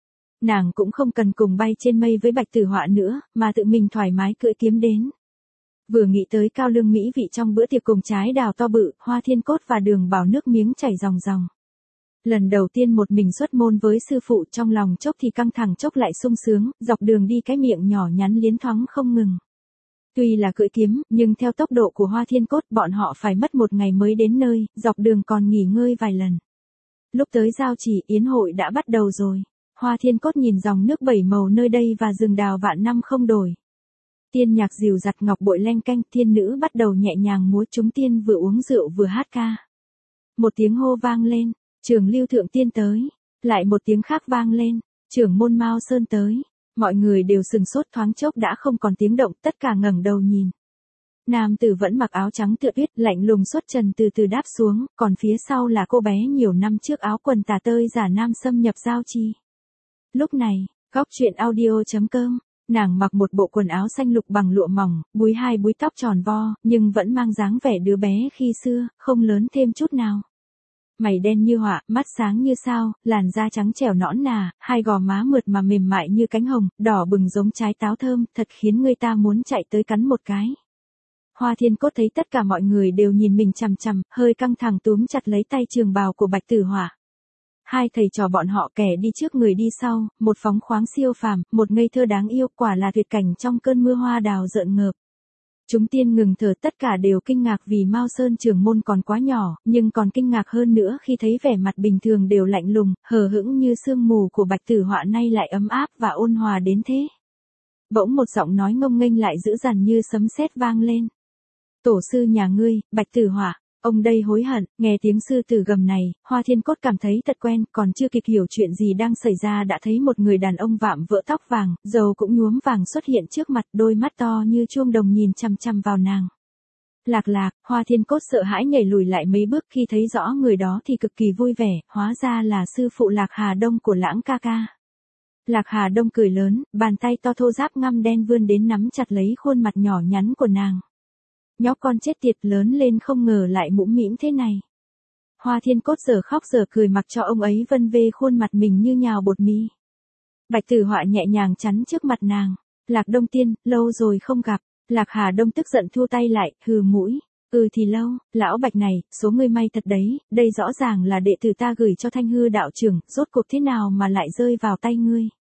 Nàng cũng không cần cùng bay trên mây với Bạch Tử Họa nữa, mà tự mình thoải mái cưỡi kiếm đến. Vừa nghĩ tới cao lương mỹ vị trong bữa tiệc cùng trái đào to bự, Hoa Thiên Cốt và Đường Bảo nước miếng chảy ròng ròng. Lần đầu tiên một mình xuất môn với sư phụ, trong lòng chốc thì căng thẳng chốc lại sung sướng, dọc đường đi cái miệng nhỏ nhắn liến thoáng không ngừng. Tuy là cưỡi kiếm, nhưng theo tốc độ của Hoa Thiên Cốt bọn họ phải mất một ngày mới đến nơi, dọc đường còn nghỉ ngơi vài lần. Lúc tới Giao Chỉ, yến hội đã bắt đầu rồi. Hoa Thiên Cốt nhìn dòng nước bảy màu nơi đây và rừng đào vạn năm không đổi. Tiên nhạc dìu dặt ngọc bội leng canh, thiên nữ bắt đầu nhẹ nhàng múa, chúng tiên vừa uống rượu vừa hát ca. Một tiếng hô vang lên, Trường Lưu Thượng Tiên tới. Lại một tiếng khác vang lên, trưởng môn Mao Sơn tới. Mọi người đều sừng sốt, thoáng chốc đã không còn tiếng động, tất cả ngẩng đầu nhìn. Nam tử vẫn mặc áo trắng tựa tuyết, lạnh lùng xuất trần từ từ đáp xuống, còn phía sau là cô bé nhiều năm trước áo quần tà tơi giả nam xâm nhập Giao Chi. Lúc này, góc truyện audio.com, nàng mặc một bộ quần áo xanh lục bằng lụa mỏng, búi hai búi tóc tròn vo, nhưng vẫn mang dáng vẻ đứa bé khi xưa, không lớn thêm chút nào. Mày đen như họa, mắt sáng như sao, làn da trắng trẻo nõn nà, hai gò má mượt mà mềm mại như cánh hồng, đỏ bừng giống trái táo thơm, thật khiến người ta muốn chạy tới cắn một cái. Hoa Thiên Cốt thấy tất cả mọi người đều nhìn mình chằm chằm, hơi căng thẳng túm chặt lấy tay trường bào của Bạch Tử Họa. Hai thầy trò bọn họ, kẻ đi trước người đi sau, một phóng khoáng siêu phàm, một ngây thơ đáng yêu, quả là tuyệt cảnh trong cơn mưa hoa đào rợn ngợp. Chúng tiên ngừng thở, tất cả đều kinh ngạc vì Mao Sơn trưởng môn còn quá nhỏ, nhưng còn kinh ngạc hơn nữa khi thấy vẻ mặt bình thường đều lạnh lùng, hờ hững như sương mù của Bạch Tử Họa nay lại ấm áp và ôn hòa đến thế. Bỗng một giọng nói ngông nghênh lại dữ dằn như sấm sét vang lên. Tổ sư nhà ngươi, Bạch Tử Họa, ông đây hối hận. Nghe tiếng sư tử gầm này, Hoa Thiên Cốt cảm thấy thật quen, còn chưa kịp hiểu chuyện gì đang xảy ra đã thấy một người đàn ông vạm vỡ tóc vàng, râu cũng nhuốm vàng xuất hiện trước mặt, đôi mắt to như chuông đồng nhìn chằm chằm vào nàng. Lạc Lạc, Hoa Thiên Cốt sợ hãi nhảy lùi lại mấy bước, khi thấy rõ người đó thì cực kỳ vui vẻ, hóa ra là sư phụ Lạc Hà Đông của Lãng ca ca. Lạc Hà Đông cười lớn, bàn tay to thô ráp ngăm đen vươn đến nắm chặt lấy khuôn mặt nhỏ nhắn của nàng. Nhóc con chết tiệt, lớn lên không ngờ lại mũm mĩm thế này. Hoa Thiên Cốt giờ khóc giờ cười mặc cho ông ấy vân vê khuôn mặt mình như nhào bột mì. Bạch Tử Họa nhẹ nhàng chắn trước mặt nàng. Lạc Đông Tiên, lâu rồi không gặp. Lạc Hà Đông tức giận thu tay lại, hừ mũi. Ừ thì lâu, lão Bạch này, số ngươi may thật đấy, đây rõ ràng là đệ tử ta gửi cho Thanh Hư đạo trưởng, rốt cuộc thế nào mà lại rơi vào tay ngươi.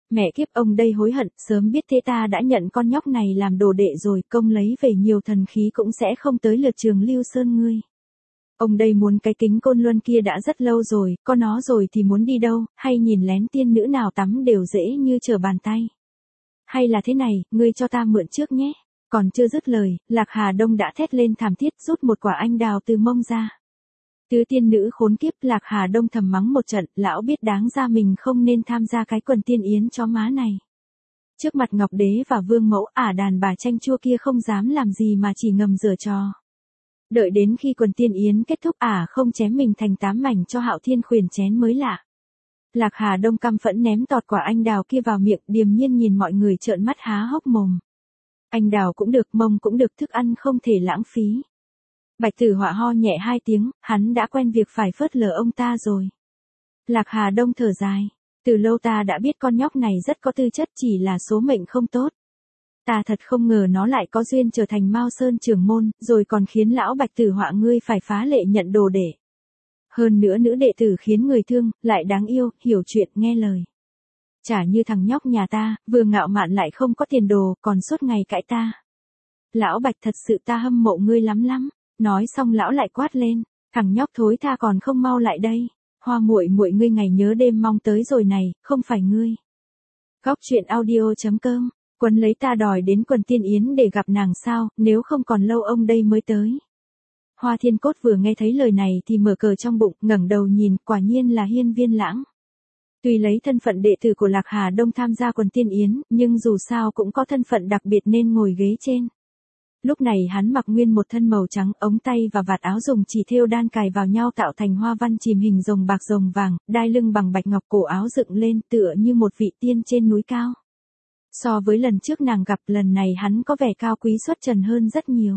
Mẹ kiếp, ông đây hối hận, sớm biết thế ta đã nhận con nhóc này làm đồ đệ rồi, công lấy về nhiều thần khí cũng sẽ không tới lượt Trường Lưu Sơn ngươi. Ông đây muốn cái kính côn luân kia đã rất lâu rồi, có nó rồi thì muốn đi đâu, hay nhìn lén tiên nữ nào tắm đều dễ như trở bàn tay. Hay là thế này, ngươi cho ta mượn trước nhé. Còn chưa dứt lời, Lạc Hà Đông đã thét lên thảm thiết, rút một quả anh đào từ mông ra. Tứ tiên nữ khốn kiếp, Lạc Hà Đông thầm mắng một trận, lão biết đáng ra mình không nên tham gia cái quần tiên yến chó má này. Trước mặt Ngọc Đế và Vương Mẫu, đàn bà chanh chua kia không dám làm gì mà chỉ ngầm giở trò. Đợi đến khi quần tiên yến kết thúc, không chém mình thành 8 mảnh cho Hạo Thiên khuyển chén mới lạ. Lạc Hà Đông căm phẫn ném tọt quả anh đào kia vào miệng, điềm nhiên nhìn mọi người trợn mắt há hốc mồm. Anh đào cũng được, mông cũng được, thức ăn không thể lãng phí. Bạch Tử Họa ho nhẹ 2 tiếng, hắn đã quen việc phải phớt lờ ông ta rồi. Lạc Hà Đông thở dài. Từ lâu ta đã biết con nhóc này rất có tư chất, chỉ là số mệnh không tốt. Ta thật không ngờ nó lại có duyên trở thành Mao Sơn trưởng môn, rồi còn khiến lão Bạch Tử Họa ngươi phải phá lệ nhận đồ để. Hơn nữa nữ đệ tử khiến người thương, lại đáng yêu, hiểu chuyện, nghe lời. Chả như thằng nhóc nhà ta, vừa ngạo mạn lại không có tiền đồ, còn suốt ngày cãi ta. Lão Bạch, thật sự ta hâm mộ ngươi lắm lắm. Nói xong lão lại quát lên, thằng nhóc thối tha còn không mau lại đây. Hoa muội muội ngươi ngày nhớ đêm mong tới rồi này, không phải ngươi. Góc truyện audio.com. Quấn lấy ta đòi đến quần tiên yến để gặp nàng sao, nếu không còn lâu ông đây mới tới. Hoa Thiên Cốt vừa nghe thấy lời này thì mở cờ trong bụng, ngẩng đầu nhìn, quả nhiên là Hiên Viên Lãng. Tuy lấy thân phận đệ tử của Lạc Hà Đông tham gia quần tiên yến, nhưng dù sao cũng có thân phận đặc biệt nên ngồi ghế trên. Lúc này hắn mặc nguyên một thân màu trắng, ống tay và vạt áo dùng chỉ thêu đan cài vào nhau tạo thành hoa văn chìm hình rồng bạc rồng vàng, đai lưng bằng bạch ngọc, cổ áo dựng lên tựa như một vị tiên trên núi cao. So với lần trước nàng gặp, lần này hắn có vẻ cao quý xuất trần hơn rất nhiều.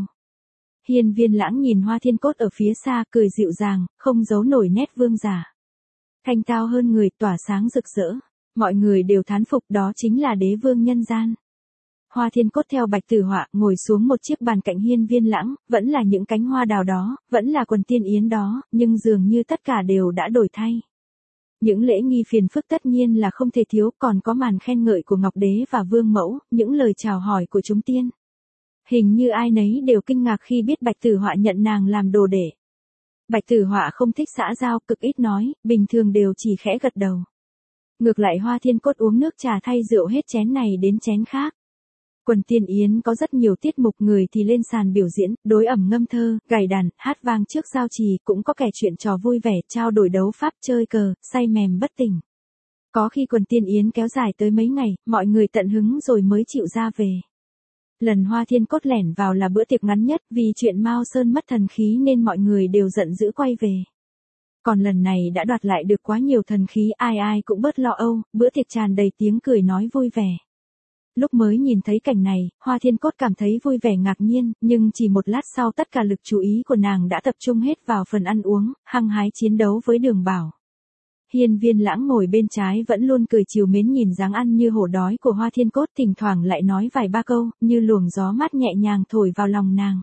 Hiên Viên Lãng nhìn Hoa Thiên Cốt ở phía xa, cười dịu dàng, không giấu nổi nét vương giả. Thanh cao hơn người, tỏa sáng rực rỡ. Mọi người đều thán phục, đó chính là đế vương nhân gian. Hoa Thiên Cốt theo Bạch Tử Họa ngồi xuống một chiếc bàn cạnh Hiên Viên Lãng, vẫn là những cánh hoa đào đó, vẫn là quần tiên yến đó, nhưng dường như tất cả đều đã đổi thay. Những lễ nghi phiền phức tất nhiên là không thể thiếu, còn có màn khen ngợi của Ngọc Đế và Vương Mẫu, những lời chào hỏi của chúng tiên. Hình như ai nấy đều kinh ngạc khi biết Bạch Tử Họa nhận nàng làm đồ đệ. Bạch Tử Họa không thích xã giao, cực ít nói, bình thường đều chỉ khẽ gật đầu. Ngược lại Hoa Thiên Cốt uống nước trà thay rượu hết chén này đến chén khác. Quần tiên yến có rất nhiều tiết mục, người thì lên sàn biểu diễn, đối ẩm ngâm thơ, gảy đàn, hát vang trước giao trì, cũng có kẻ chuyện trò vui vẻ, trao đổi đấu pháp, chơi cờ, say mèm bất tỉnh. Có khi quần tiên yến kéo dài tới mấy ngày, mọi người tận hứng rồi mới chịu ra về. Lần Hoa Thiên Cốt lẻn vào là bữa tiệc ngắn nhất, vì chuyện Mao Sơn mất thần khí nên mọi người đều giận dữ quay về. Còn lần này đã đoạt lại được quá nhiều thần khí, ai ai cũng bớt lo âu, bữa tiệc tràn đầy tiếng cười nói vui vẻ. Lúc mới nhìn thấy cảnh này, Hoa Thiên Cốt cảm thấy vui vẻ ngạc nhiên, nhưng chỉ một lát sau tất cả lực chú ý của nàng đã tập trung hết vào phần ăn uống, hăng hái chiến đấu với Đường Bảo. Hiên Viên Lãng ngồi bên trái vẫn luôn cười trìu mến nhìn dáng ăn như hổ đói của Hoa Thiên Cốt, thỉnh thoảng lại nói vài ba câu, như luồng gió mát nhẹ nhàng thổi vào lòng nàng.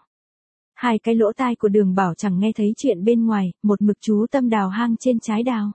Hai cái lỗ tai của Đường Bảo chẳng nghe thấy chuyện bên ngoài, một mực chú tâm đào hang trên trái đào.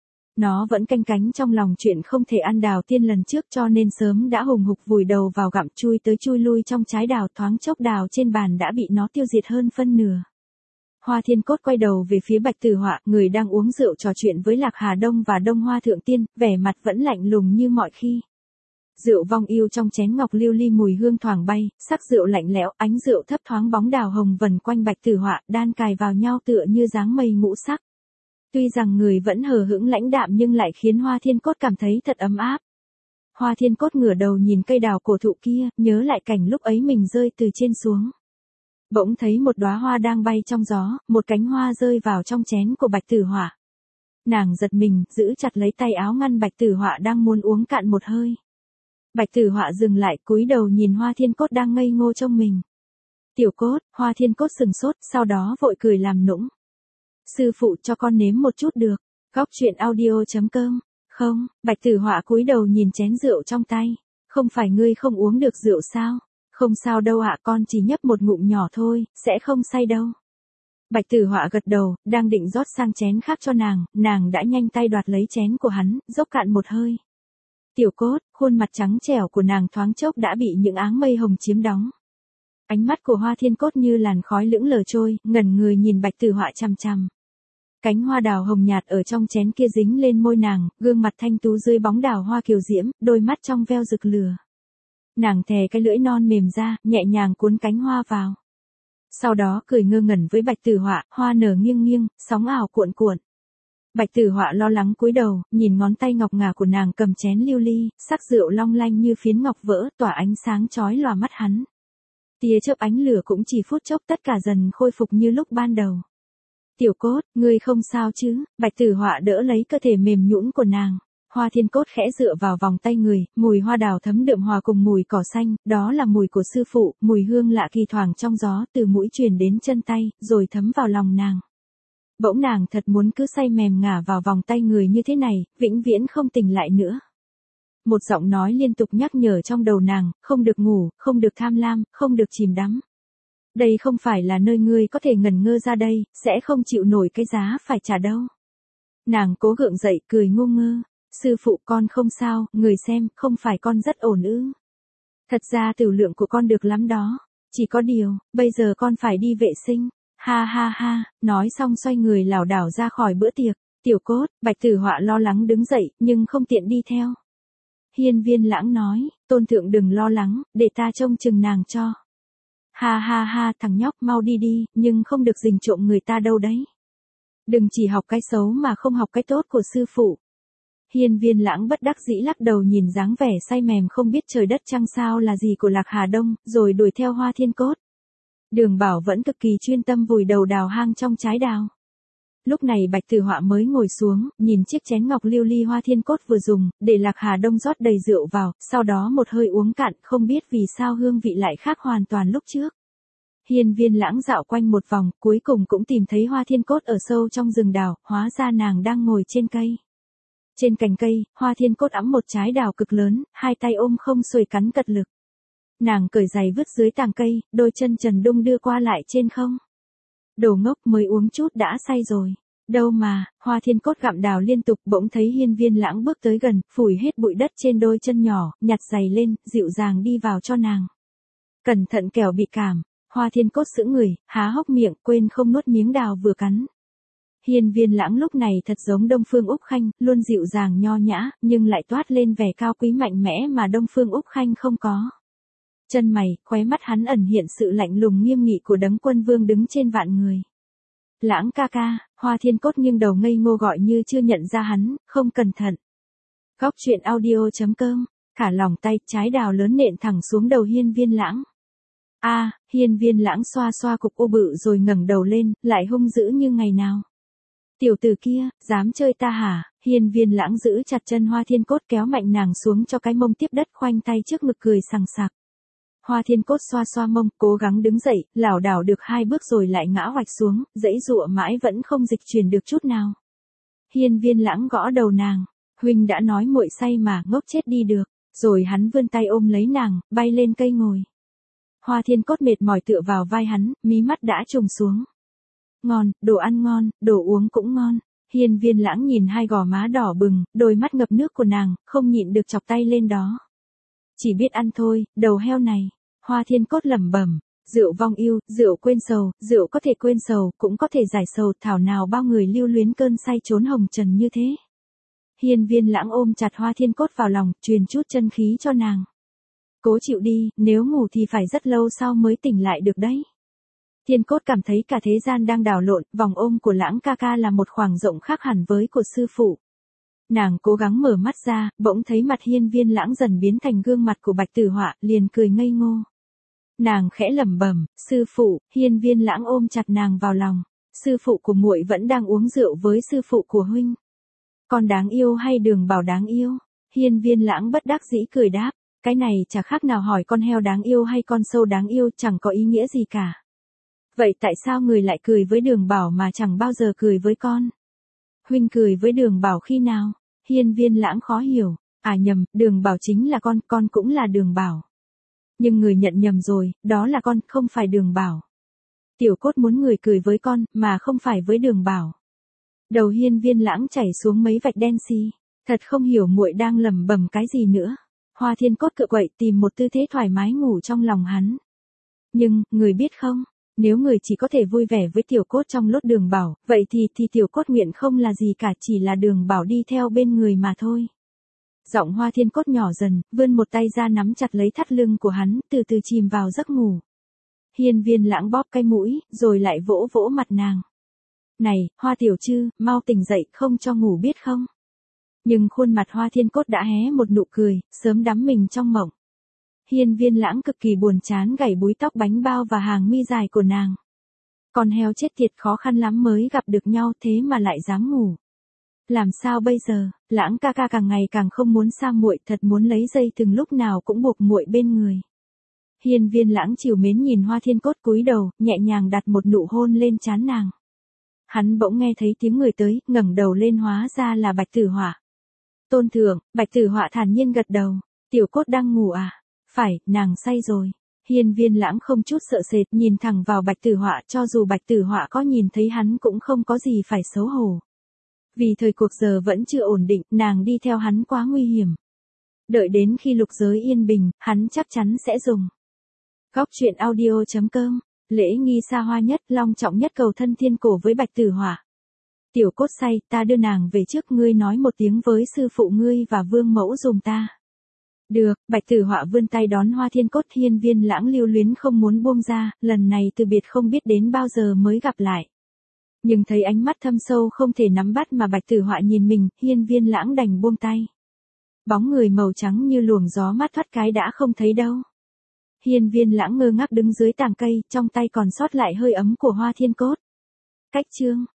Nó vẫn canh cánh trong lòng chuyện không thể ăn đào tiên lần trước, cho nên sớm đã hùng hục vùi đầu vào gặm, chui tới chui lui trong trái đào, thoáng chốc đào trên bàn đã bị nó tiêu diệt hơn phân nửa. Hoa Thiên Cốt quay đầu về phía Bạch Tử Họa, người đang uống rượu trò chuyện với Lạc Hà Đông và Đông Hoa Thượng Tiên, vẻ mặt vẫn lạnh lùng như mọi khi. Rượu vong yêu trong chén ngọc lưu ly mùi hương thoảng bay, sắc rượu lạnh lẽo, ánh rượu thấp thoáng bóng đào hồng vần quanh Bạch Tử Họa, đan cài vào nhau tựa như dáng mây ngũ sắc. Tuy rằng người vẫn hờ hững lãnh đạm nhưng lại khiến Hoa Thiên Cốt cảm thấy thật ấm áp. Hoa Thiên Cốt ngửa đầu nhìn cây đào cổ thụ kia, nhớ lại cảnh lúc ấy mình rơi từ trên xuống. Bỗng thấy một đóa hoa đang bay trong gió, một cánh hoa rơi vào trong chén của Bạch Tử Họa. Nàng giật mình, giữ chặt lấy tay áo ngăn Bạch Tử Họa đang muốn uống cạn một hơi. Bạch Tử Họa dừng lại, cúi đầu nhìn Hoa Thiên Cốt đang ngây ngô trông mình. Tiểu Cốt, Hoa Thiên Cốt sừng sốt, sau đó vội cười làm nũng. Sư phụ cho con nếm một chút được. Góc truyện audio.com. Không, Bạch Tử Họa cúi đầu nhìn chén rượu trong tay. Không phải ngươi không uống được rượu sao? Không sao đâu ạ, con chỉ nhấp một ngụm nhỏ thôi, sẽ không say đâu. Bạch Tử Họa gật đầu, đang định rót sang chén khác cho nàng đã nhanh tay đoạt lấy chén của hắn, dốc cạn một hơi. Tiểu cốt, khuôn mặt trắng trẻo của nàng thoáng chốc đã bị những áng mây hồng chiếm đóng. Ánh mắt của Hoa Thiên Cốt như làn khói lững lờ trôi, ngẩn người nhìn Bạch Tử Họa chằm chằm. Cánh hoa đào hồng nhạt ở trong chén kia dính lên môi nàng, gương mặt thanh tú dưới bóng đào hoa kiều diễm, đôi mắt trong veo rực lửa. Nàng thè cái lưỡi non mềm ra, nhẹ nhàng cuốn cánh hoa vào. Sau đó cười ngơ ngẩn với Bạch Tử Họa, hoa nở nghiêng nghiêng, sóng ảo cuộn cuộn. Bạch Tử Họa lo lắng cúi đầu, nhìn ngón tay ngọc ngà của nàng cầm chén lưu ly, sắc rượu long lanh như phiến ngọc vỡ, tỏa ánh sáng chói lòa mắt hắn. Tia chớp ánh lửa cũng chỉ phút chốc tất cả dần khôi phục như lúc ban đầu. Tiểu cốt, ngươi không sao chứ? Bạch Tử Họa đỡ lấy cơ thể mềm nhũn của nàng. Hoa Thiên Cốt khẽ dựa vào vòng tay người, mùi hoa đào thấm đượm hòa cùng mùi cỏ xanh, đó là mùi của sư phụ, mùi hương lạ kỳ thoảng trong gió từ mũi truyền đến chân tay, rồi thấm vào lòng nàng. Bỗng nàng thật muốn cứ say mềm ngả vào vòng tay người như thế này, vĩnh viễn không tỉnh lại nữa. Một giọng nói liên tục nhắc nhở trong đầu nàng, không được ngủ, không được tham lam, không được chìm đắm. Đây không phải là nơi ngươi có thể ngẩn ngơ ra đây, sẽ không chịu nổi cái giá phải trả đâu. Nàng cố gượng dậy, cười ngu ngơ. Sư phụ con không sao, người xem, không phải con rất ổn ư. Thật ra tửu lượng của con được lắm đó. Chỉ có điều, bây giờ con phải đi vệ sinh. Ha ha ha, nói xong xoay người lảo đảo ra khỏi bữa tiệc. Tiểu cốt, Bạch Tử Họa lo lắng đứng dậy, nhưng không tiện đi theo. Hiên Viên Lãng nói, tôn thượng đừng lo lắng, để ta trông chừng nàng cho. Ha ha ha, thằng nhóc mau đi đi, nhưng không được rình trộm người ta đâu đấy. Đừng chỉ học cái xấu mà không học cái tốt của sư phụ. Hiên Viên Lãng bất đắc dĩ lắc đầu nhìn dáng vẻ say mềm không biết trời đất trăng sao là gì của Lạc Hà Đông, rồi đuổi theo Hoa Thiên Cốt. Đường Bảo vẫn cực kỳ chuyên tâm vùi đầu đào hang trong trái đào. Lúc này Bạch Tử Họa mới ngồi xuống, nhìn chiếc chén ngọc lưu ly Hoa Thiên Cốt vừa dùng, để Lạc Hà Đông rót đầy rượu vào, sau đó một hơi uống cạn, không biết vì sao hương vị lại khác hoàn toàn lúc trước. Hiên Viên Lãng dạo quanh một vòng, cuối cùng cũng tìm thấy Hoa Thiên Cốt ở sâu trong rừng đào, hóa ra nàng đang ngồi trên cây. Trên cành cây, Hoa Thiên Cốt ẵm một trái đào cực lớn, hai tay ôm không xuôi cắn cật lực. Nàng cởi giày vứt dưới tàng cây, đôi chân trần đung đưa qua lại trên không. Đồ ngốc, mới uống chút đã say rồi. Đâu mà, Hoa Thiên Cốt gặm đào liên tục, bỗng thấy Hiên Viên Lãng bước tới gần, phủi hết bụi đất trên đôi chân nhỏ, nhặt giày lên, dịu dàng đi vào cho nàng. Cẩn thận kẻo bị cảm. Hoa Thiên Cốt sững người, há hốc miệng, quên không nuốt miếng đào vừa cắn. Hiên Viên Lãng lúc này thật giống Đông Phương Úc Khanh, luôn dịu dàng nho nhã, nhưng lại toát lên vẻ cao quý mạnh mẽ mà Đông Phương Úc Khanh không có. Chân mày, khóe mắt hắn ẩn hiện sự lạnh lùng nghiêm nghị của Đấng Quân Vương đứng trên vạn người. Lãng ca ca, Hoa Thiên Cốt nghiêng đầu ngây ngô gọi như chưa nhận ra hắn, không cẩn thận. Góc truyện audio.com, thả lỏng tay, trái đào lớn nện thẳng xuống đầu Hiên Viên Lãng. Hiên Viên Lãng xoa xoa cục ô bự rồi ngẩng đầu lên, lại hung dữ như ngày nào. Tiểu tử kia, dám chơi ta hả? Hiên Viên Lãng giữ chặt chân Hoa Thiên Cốt kéo mạnh nàng xuống cho cái mông tiếp đất, khoanh tay trước ngực cười sằng sặc. Hoa Thiên Cốt xoa xoa mông, cố gắng đứng dậy, lảo đảo được 2 bước rồi lại ngã hoạch xuống, giãy giụa mãi vẫn không dịch chuyển được chút nào. Hiên Viên Lãng gõ đầu nàng, huynh đã nói muội say mà, ngốc chết đi được, rồi hắn vươn tay ôm lấy nàng, bay lên cây ngồi. Hoa Thiên Cốt mệt mỏi tựa vào vai hắn, mí mắt đã trùng xuống. Ngon, đồ ăn ngon, đồ uống cũng ngon. Hiên Viên Lãng nhìn hai gò má đỏ bừng, đôi mắt ngập nước của nàng, không nhịn được chọc tay lên đó. Chỉ biết ăn thôi, đầu heo này. Hoa Thiên Cốt lẩm bẩm, rượu vong yêu, rượu quên sầu, rượu có thể quên sầu, cũng có thể giải sầu, thảo nào bao người lưu luyến cơn say trốn hồng trần như thế. Hiên Viên Lãng ôm chặt Hoa Thiên Cốt vào lòng, truyền chút chân khí cho nàng. Cố chịu đi, nếu ngủ thì phải rất lâu sau mới tỉnh lại được đấy. Thiên Cốt cảm thấy cả thế gian đang đảo lộn, vòng ôm của Lãng ca ca là một khoảng rộng khác hẳn với của sư phụ. Nàng cố gắng mở mắt ra, bỗng thấy mặt Hiên Viên Lãng dần biến thành gương mặt của Bạch Tử Họa, liền cười ngây ngô. Nàng khẽ lẩm bẩm, sư phụ. Hiên Viên Lãng ôm chặt nàng vào lòng. Sư phụ của muội vẫn đang uống rượu với sư phụ của huynh. Con đáng yêu hay Đường Bảo đáng yêu? Hiên Viên Lãng bất đắc dĩ cười đáp, cái này chả khác nào hỏi con heo đáng yêu hay con sâu đáng yêu, chẳng có ý nghĩa gì cả. Vậy tại sao người lại cười với Đường Bảo mà chẳng bao giờ cười với con? Huynh cười với Đường Bảo khi nào? Hiên Viên Lãng khó hiểu. Nhầm, Đường Bảo chính là con cũng là Đường Bảo. Nhưng người nhận nhầm rồi, đó là con, không phải Đường Bảo. Tiểu Cốt muốn người cười với con, mà không phải với Đường Bảo. Đầu Hiên Viên Lãng chảy xuống mấy vạch đen xì. Thật không hiểu muội đang lẩm bẩm cái gì nữa. Hoa Thiên Cốt cựa quậy tìm một tư thế thoải mái ngủ trong lòng hắn. Nhưng, người biết không, nếu người chỉ có thể vui vẻ với Tiểu Cốt trong lốt Đường Bảo, vậy thì Tiểu Cốt nguyện không là gì cả, chỉ là Đường Bảo đi theo bên người mà thôi. Giọng Hoa Thiên Cốt nhỏ dần, vươn một tay ra nắm chặt lấy thắt lưng của hắn, từ từ chìm vào giấc ngủ. Hiên Viên Lãng bóp cái mũi, rồi lại vỗ vỗ mặt nàng. Này, Hoa Tiểu Trư, mau tỉnh dậy, không cho ngủ biết không? Nhưng khuôn mặt Hoa Thiên Cốt đã hé một nụ cười, sớm đắm mình trong mộng. Hiên Viên Lãng cực kỳ buồn chán gảy búi tóc bánh bao và hàng mi dài của nàng. Con heo chết tiệt, khó khăn lắm mới gặp được nhau thế mà lại dám ngủ. Làm sao bây giờ? Lãng ca ca càng ngày càng không muốn xa muội, thật muốn lấy dây thừng lúc nào cũng buộc muội bên người. Hiên Viên Lãng trìu mến nhìn Hoa Thiên Cốt cúi đầu, nhẹ nhàng đặt một nụ hôn lên trán nàng. Hắn bỗng nghe thấy tiếng người tới, ngẩng đầu lên hóa ra là Bạch Tử Họa. Tôn thượng. Bạch Tử Họa thản nhiên gật đầu. Tiểu Cốt đang ngủ à? Phải, nàng say rồi. Hiên Viên Lãng không chút sợ sệt nhìn thẳng vào Bạch Tử Họa, cho dù Bạch Tử Họa có nhìn thấy hắn cũng không có gì phải xấu hổ. Vì thời cuộc giờ vẫn chưa ổn định, nàng đi theo hắn quá nguy hiểm. Đợi đến khi lục giới yên bình, hắn chắc chắn sẽ dùng. Góc truyện audio.com. Lễ nghi xa hoa nhất, long trọng nhất cầu thân thiên cổ với Bạch Tử Họa. Tiểu Cốt say, ta đưa nàng về trước, ngươi nói một tiếng với sư phụ ngươi và vương mẫu dùm ta. Được. Bạch Tử Họa vươn tay đón Hoa Thiên Cốt. Hiên Viên Lãng lưu luyến không muốn buông ra, lần này từ biệt không biết đến bao giờ mới gặp lại. Nhưng thấy ánh mắt thâm sâu không thể nắm bắt mà Bạch Tử Họa nhìn mình, Hiên Viên Lãng đành buông tay. Bóng người màu trắng như luồng gió mát thoát cái đã không thấy đâu. Hiên Viên Lãng ngơ ngác đứng dưới tàng cây, trong tay còn sót lại hơi ấm của Hoa Thiên Cốt. Cách chương